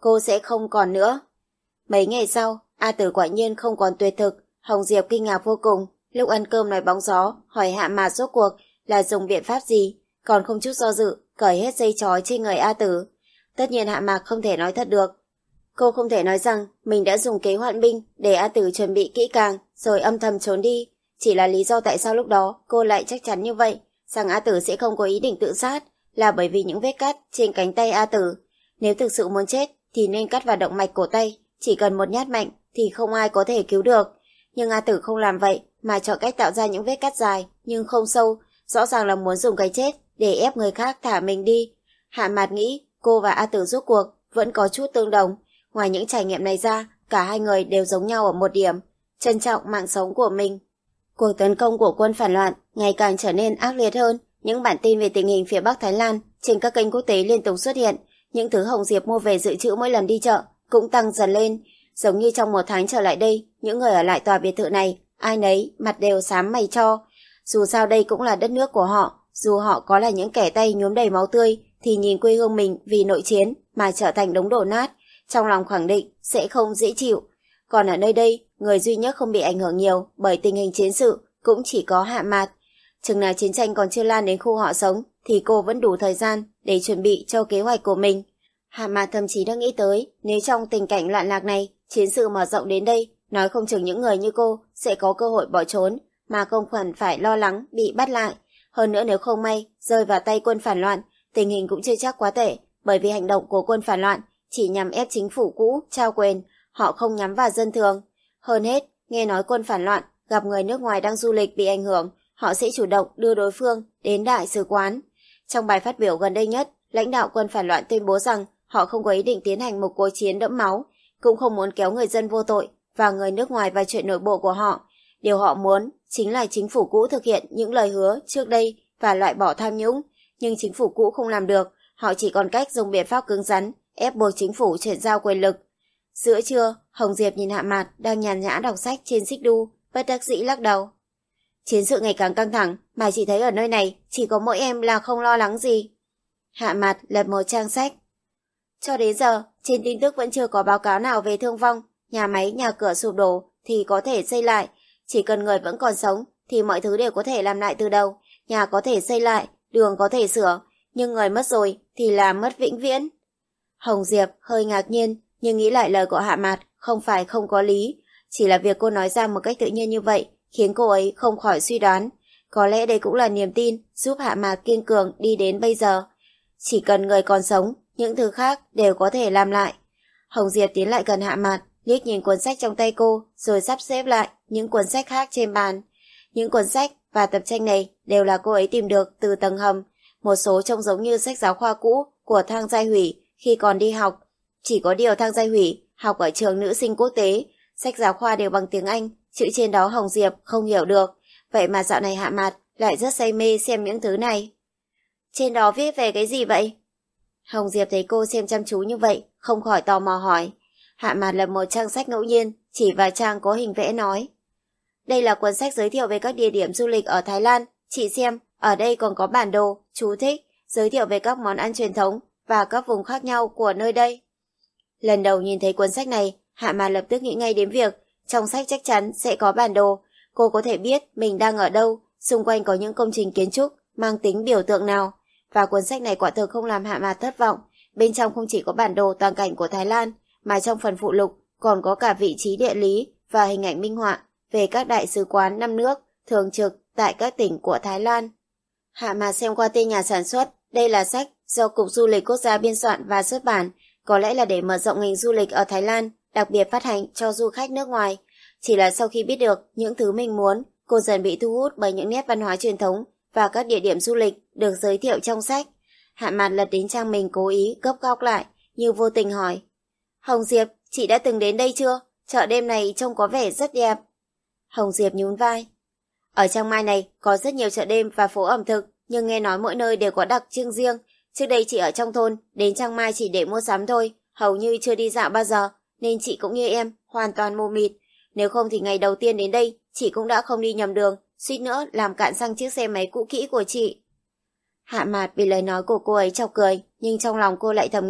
cô sẽ không còn nữa. Mấy ngày sau, A Tử quả nhiên không còn tuyệt thực. Hồng Diệp kinh ngạc vô cùng, lúc ăn cơm nói bóng gió, hỏi Hạ Mạt rốt cuộc là dùng biện pháp gì, còn không chút do dự, cởi hết dây trói trên người A Tử. Tất nhiên Hạ Mạt không thể nói thật được. Cô không thể nói rằng mình đã dùng kế hoạn binh để A Tử chuẩn bị kỹ càng, rồi âm thầm trốn đi. Chỉ là lý do tại sao lúc đó cô lại chắc chắn như vậy, rằng A Tử sẽ không có ý định tự sát, là bởi vì những vết cắt trên cánh tay A Tử. Nếu thực sự muốn chết thì nên cắt vào động mạch cổ tay, chỉ cần một nhát mạnh thì không ai có thể cứu được. Nhưng A Tử không làm vậy mà chọn cách tạo ra những vết cắt dài nhưng không sâu, rõ ràng là muốn dùng cái chết để ép người khác thả mình đi. Hạ Mạt nghĩ cô và A Tử rốt cuộc vẫn có chút tương đồng. Ngoài những trải nghiệm này ra, cả hai người đều giống nhau ở một điểm, trân trọng mạng sống của mình. Cuộc tấn công của quân phản loạn ngày càng trở nên ác liệt hơn. Những bản tin về tình hình phía Bắc Thái Lan trên các kênh quốc tế liên tục xuất hiện. Những thứ Hồng Diệp mua về dự trữ mỗi lần đi chợ cũng tăng dần lên. Giống như trong một tháng trở lại đây, những người ở lại tòa biệt thự này, ai nấy mặt đều xám mày cho. Dù sao đây cũng là đất nước của họ, dù họ có là những kẻ tay nhuốm đầy máu tươi, thì nhìn quê hương mình vì nội chiến mà trở thành đống đổ nát, trong lòng khẳng định sẽ không dễ chịu. Còn ở nơi đây, người duy nhất không bị ảnh hưởng nhiều bởi tình hình chiến sự cũng chỉ có Hạ Mạt. Chừng nào chiến tranh còn chưa lan đến khu họ sống thì cô vẫn đủ thời gian để chuẩn bị cho kế hoạch của mình. Hạ Mạt thậm chí đã nghĩ tới, nếu trong tình cảnh loạn lạc này, chiến sự mở rộng đến đây, nói không chừng những người như cô sẽ có cơ hội bỏ trốn mà không cần phải lo lắng bị bắt lại. Hơn nữa nếu không may rơi vào tay quân phản loạn, tình hình cũng chưa chắc quá tệ, bởi vì hành động của quân phản loạn chỉ nhằm ép chính phủ cũ trao quyền, họ không nhắm vào dân thường. Hơn hết, nghe nói quân phản loạn gặp người nước ngoài đang du lịch bị ảnh hưởng, họ sẽ chủ động đưa đối phương đến đại sứ quán. Trong bài phát biểu gần đây nhất, lãnh đạo quân phản loạn tuyên bố rằng họ không có ý định tiến hành một cuộc chiến đẫm máu, cũng không muốn kéo người dân vô tội và người nước ngoài vào chuyện nội bộ của họ. Điều họ muốn chính là chính phủ cũ thực hiện những lời hứa trước đây và loại bỏ tham nhũng, nhưng chính phủ cũ không làm được, họ chỉ còn cách dùng biện pháp cứng rắn, ép buộc chính phủ chuyển giao quyền lực. Giữa trưa, Hồng Diệp nhìn Hạ Mạt đang nhàn nhã đọc sách trên xích đu, bất đắc dĩ lắc đầu. Chiến sự ngày càng căng thẳng, mà chị thấy ở nơi này chỉ có mỗi em là không lo lắng gì. Hạ Mạt lật một trang sách. Cho đến giờ, trên tin tức vẫn chưa có báo cáo nào về thương vong, nhà máy, nhà cửa sụp đổ thì có thể xây lại, chỉ cần người vẫn còn sống thì mọi thứ đều có thể làm lại từ đầu, nhà có thể xây lại, đường có thể sửa, nhưng người mất rồi thì là mất vĩnh viễn. Hồng Diệp hơi ngạc nhiên, nhưng nghĩ lại lời của Hạ Mạt không phải không có lý, chỉ là việc cô nói ra một cách tự nhiên như vậy khiến cô ấy không khỏi suy đoán. Có lẽ đây cũng là niềm tin giúp Hạ Mạt kiên cường đi đến bây giờ. Chỉ cần người còn sống, những thứ khác đều có thể làm lại. Hồng Diệp tiến lại gần Hạ Mạt, liếc nhìn cuốn sách trong tay cô, rồi sắp xếp lại những cuốn sách khác trên bàn. Những cuốn sách và tập tranh này đều là cô ấy tìm được từ tầng hầm, một số trông giống như sách giáo khoa cũ của Thang Giai Hủy khi còn đi học. Chỉ có điều Thang Giai Hủy học ở trường nữ sinh quốc tế, sách giáo khoa đều bằng tiếng Anh, chữ trên đó Hồng Diệp không hiểu được. Vậy mà dạo này Hạ Mạt lại rất say mê xem những thứ này. Trên đó viết về cái gì vậy? Hồng Diệp thấy cô xem chăm chú như vậy, không khỏi tò mò hỏi. Hạ Mạt lật một trang sách ngẫu nhiên, chỉ vào trang có hình vẽ nói. Đây là cuốn sách giới thiệu về các địa điểm du lịch ở Thái Lan. Chị xem, ở đây còn có bản đồ, chú thích, giới thiệu về các món ăn truyền thống và các vùng khác nhau của nơi đây. Lần đầu nhìn thấy cuốn sách này, Hạ Mạt lập tức nghĩ ngay đến việc trong sách chắc chắn sẽ có bản đồ. Cô có thể biết mình đang ở đâu, xung quanh có những công trình kiến trúc mang tính biểu tượng nào. Và cuốn sách này quả thực không làm Hạ Mạt thất vọng. Bên trong không chỉ có bản đồ toàn cảnh của Thái Lan, mà trong phần phụ lục còn có cả vị trí địa lý và hình ảnh minh họa về các đại sứ quán năm nước thường trực tại các tỉnh của Thái Lan. Hạ Mạt xem qua tên nhà sản xuất, đây là sách do Cục Du lịch Quốc gia biên soạn và xuất bản, có lẽ là để mở rộng ngành du lịch ở Thái Lan, đặc biệt phát hành cho du khách nước ngoài. Chỉ là sau khi biết được những thứ mình muốn, cô dần bị thu hút bởi những nét văn hóa truyền thống và các địa điểm du lịch được giới thiệu trong sách. Hạ Mạt lật đến trang mình cố ý gấp góc lại, như vô tình hỏi. Hồng Diệp, chị đã từng đến đây chưa? Chợ đêm này trông có vẻ rất đẹp. Hồng Diệp nhún vai. Ở Chiang Mai này có rất nhiều chợ đêm và phố ẩm thực, nhưng nghe nói mỗi nơi đều có đặc trưng riêng. Trước đây chị ở trong thôn, đến Chiang Mai chỉ để mua sắm thôi, hầu như chưa đi dạo bao giờ, nên chị cũng như em, hoàn toàn mù mịt. Nếu không thì ngày đầu tiên đến đây, chị cũng đã không đi nhầm đường, suýt nữa làm cạn xăng chiếc xe máy cũ kỹ của chị. Hạ Mạt vì lời nói của cô ấy chọc cười, nhưng trong lòng cô lại thầm nghĩ,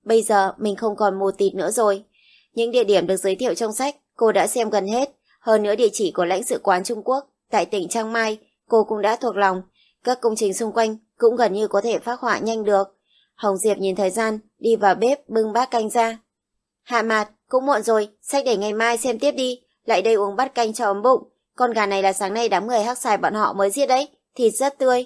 bây giờ mình không còn mù tịt nữa rồi. Những địa điểm được giới thiệu trong sách cô đã xem gần hết, hơn nữa địa chỉ của lãnh sự quán Trung Quốc tại tỉnh Chiang Mai cô cũng đã thuộc lòng, các công trình xung quanh cũng gần như có thể phác họa nhanh được. Hồng Diệp nhìn thời gian, đi vào bếp bưng bát canh ra. Hạ Mạt, cũng muộn rồi, sách để ngày mai xem tiếp đi, lại đây uống bát canh cho ấm bụng. Con gà này là sáng nay đám người Hắc Xài bọn họ mới giết đấy, thịt rất tươi.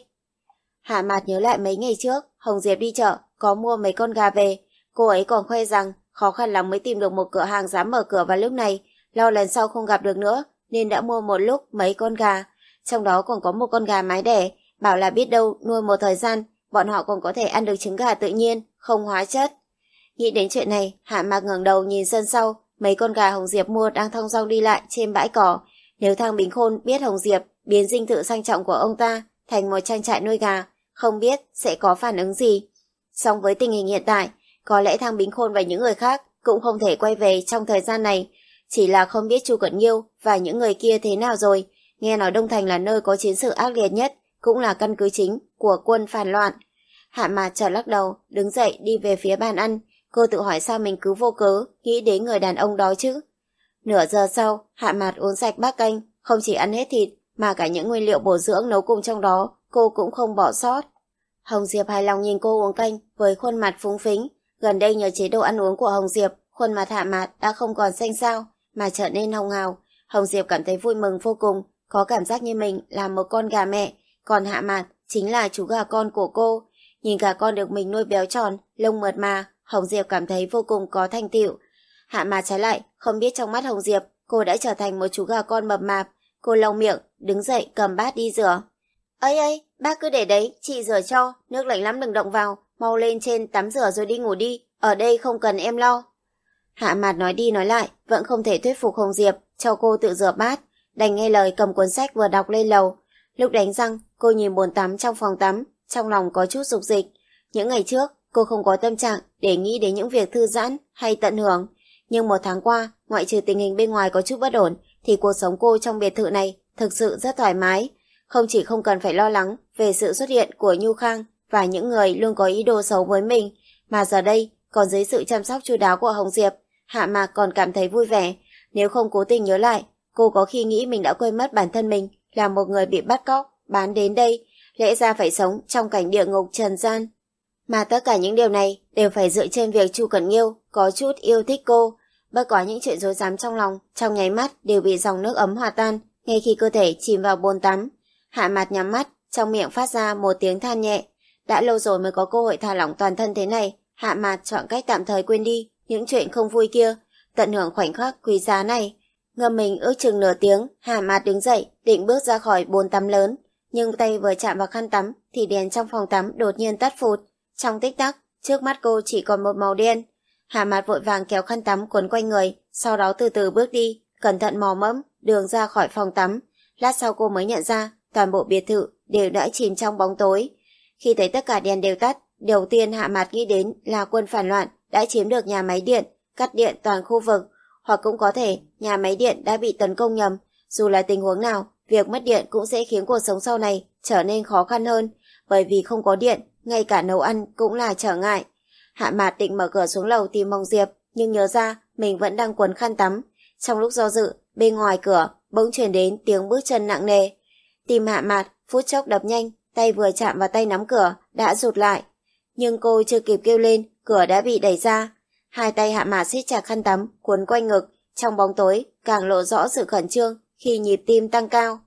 Hạ Mạt nhớ lại mấy ngày trước, Hồng Diệp đi chợ, có mua mấy con gà về. Cô ấy còn khoe rằng khó khăn lắm mới tìm được một cửa hàng dám mở cửa vào lúc này, lo lần sau không gặp được nữa, nên đã mua một lúc mấy con gà. Trong đó còn có một con gà mái đẻ, bảo là biết đâu nuôi một thời gian, bọn họ còn có thể ăn được trứng gà tự nhiên, không hóa chất. Nghĩ đến chuyện này, Hạ Mạc ngẩng đầu nhìn sân sau, mấy con gà Hồng Diệp mua đang thong dong đi lại trên bãi cỏ. Nếu Thang Bính Khôn biết Hồng Diệp biến dinh thự sang trọng của ông ta thành một trang trại nuôi gà, không biết sẽ có phản ứng gì. Song với tình hình hiện tại, có lẽ Thang Bính Khôn và những người khác cũng không thể quay về trong thời gian này. Chỉ là không biết Chu Cẩn Nghiêu và những người kia thế nào rồi. Nghe nói Đông Thành là nơi có chiến sự ác liệt nhất, cũng là căn cứ chính của quân phản loạn. Hạ Mạt chợt lắc đầu, đứng dậy đi về phía bàn ăn. Cô tự hỏi sao mình cứ vô cớ nghĩ đến người đàn ông đó chứ. Nửa giờ sau, Hạ Mạt uống sạch bát canh, không chỉ ăn hết thịt mà cả những nguyên liệu bổ dưỡng nấu cùng trong đó cô cũng không bỏ sót. Hồng Diệp hài lòng nhìn cô uống canh với khuôn mặt phúng phính. Gần đây nhờ chế độ ăn uống của Hồng Diệp, khuôn mặt Hạ Mạt đã không còn xanh xao mà trở nên hồng hào. Hồng Diệp cảm thấy vui mừng vô cùng, có cảm giác như mình là một con gà mẹ, còn Hạ Mạt chính là chú gà con của cô. Nhìn gà con được mình nuôi béo tròn, lông mượt mà, Hồng Diệp cảm thấy vô cùng có thành tựu. Hạ Mạt trái lại, không biết trong mắt Hồng Diệp, cô đã trở thành một chú gà con mập mạp. Cô lau miệng, đứng dậy cầm bát đi rửa. Ấy ấy, bác cứ để đấy, chị rửa cho, nước lạnh lắm đừng động vào, mau lên trên tắm rửa rồi đi ngủ đi, ở đây không cần em lo. Hạ Mạt nói đi nói lại, vẫn không thể thuyết phục Hồng Diệp cho cô tự rửa bát, đành nghe lời cầm cuốn sách vừa đọc lên lầu. Lúc đánh răng, cô nhìn bồn tắm trong phòng tắm, trong lòng có chút dục dịch. Những ngày trước, cô không có tâm trạng để nghĩ đến những việc thư giãn hay tận hưởng. Nhưng một tháng qua, ngoại trừ tình hình bên ngoài có chút bất ổn, thì cuộc sống cô trong biệt thự này thực sự rất thoải mái. Không chỉ không cần phải lo lắng về sự xuất hiện của Nhu Khang và những người luôn có ý đồ xấu với mình, mà giờ đây, còn dưới sự chăm sóc chu đáo của Hồng Diệp, Hạ Mạc còn cảm thấy vui vẻ. Nếu không cố tình nhớ lại, cô có khi nghĩ mình đã quên mất bản thân mình là một người bị bắt cóc, bán đến đây, lẽ ra phải sống trong cảnh địa ngục trần gian. Mà tất cả những điều này đều phải dựa trên việc Chu Cẩn Nghiêu có chút yêu thích cô. Bất quá những chuyện rối rắm trong lòng, trong nháy mắt đều bị dòng nước ấm hòa tan ngay khi cơ thể chìm vào bồn tắm. Hạ Mạt nhắm mắt, trong miệng phát ra một tiếng than nhẹ. Đã lâu rồi mới có cơ hội thả lỏng toàn thân thế này, Hạ Mạt chọn cách tạm thời quên đi những chuyện không vui kia, tận hưởng khoảnh khắc quý giá này. Ngâm mình ước chừng nửa tiếng, Hạ Mạt đứng dậy, định bước ra khỏi bồn tắm lớn, nhưng tay vừa chạm vào khăn tắm thì đèn trong phòng tắm đột nhiên tắt phụt. Trong tích tắc, trước mắt cô chỉ còn một màu đen. Hạ Mạt vội vàng kéo khăn tắm quấn quanh người, sau đó từ từ bước đi, cẩn thận mò mẫm đường ra khỏi phòng tắm. Lát sau cô mới nhận ra toàn bộ biệt thự đều đã chìm trong bóng tối. Khi thấy tất cả đèn đều tắt, đầu tiên Hạ Mạt nghĩ đến là quân phản loạn đã chiếm được nhà máy điện, cắt điện toàn khu vực, hoặc cũng có thể nhà máy điện đã bị tấn công nhầm. Dù là tình huống nào, việc mất điện cũng sẽ khiến cuộc sống sau này trở nên khó khăn hơn, bởi vì không có điện, ngay cả nấu ăn cũng là trở ngại. Hạ Mạt định mở cửa xuống lầu tìm Hồng Diệp, nhưng nhớ ra mình vẫn đang quấn khăn tắm. Trong lúc do dự, bên ngoài cửa bỗng truyền đến tiếng bước chân nặng nề. Tim Hạ Mạt phút chốc đập nhanh, tay vừa chạm vào tay nắm cửa đã rụt lại. Nhưng cô chưa kịp kêu lên, cửa đã bị đẩy ra. Hai tay Hạ Mạt siết chặt khăn tắm cuốn quanh ngực, trong bóng tối càng lộ rõ sự khẩn trương khi nhịp tim tăng cao.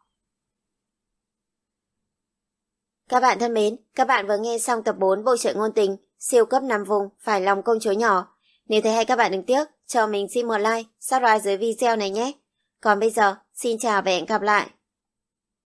Các bạn thân mến, các bạn vừa nghe xong tập bốn bộ truyện ngôn tình siêu cấp năm vùng phải lòng công chúa nhỏ. Nếu thấy hay các bạn đừng tiếc cho mình xin một like, subscribe dưới video này nhé. Còn bây giờ, xin chào và hẹn gặp lại.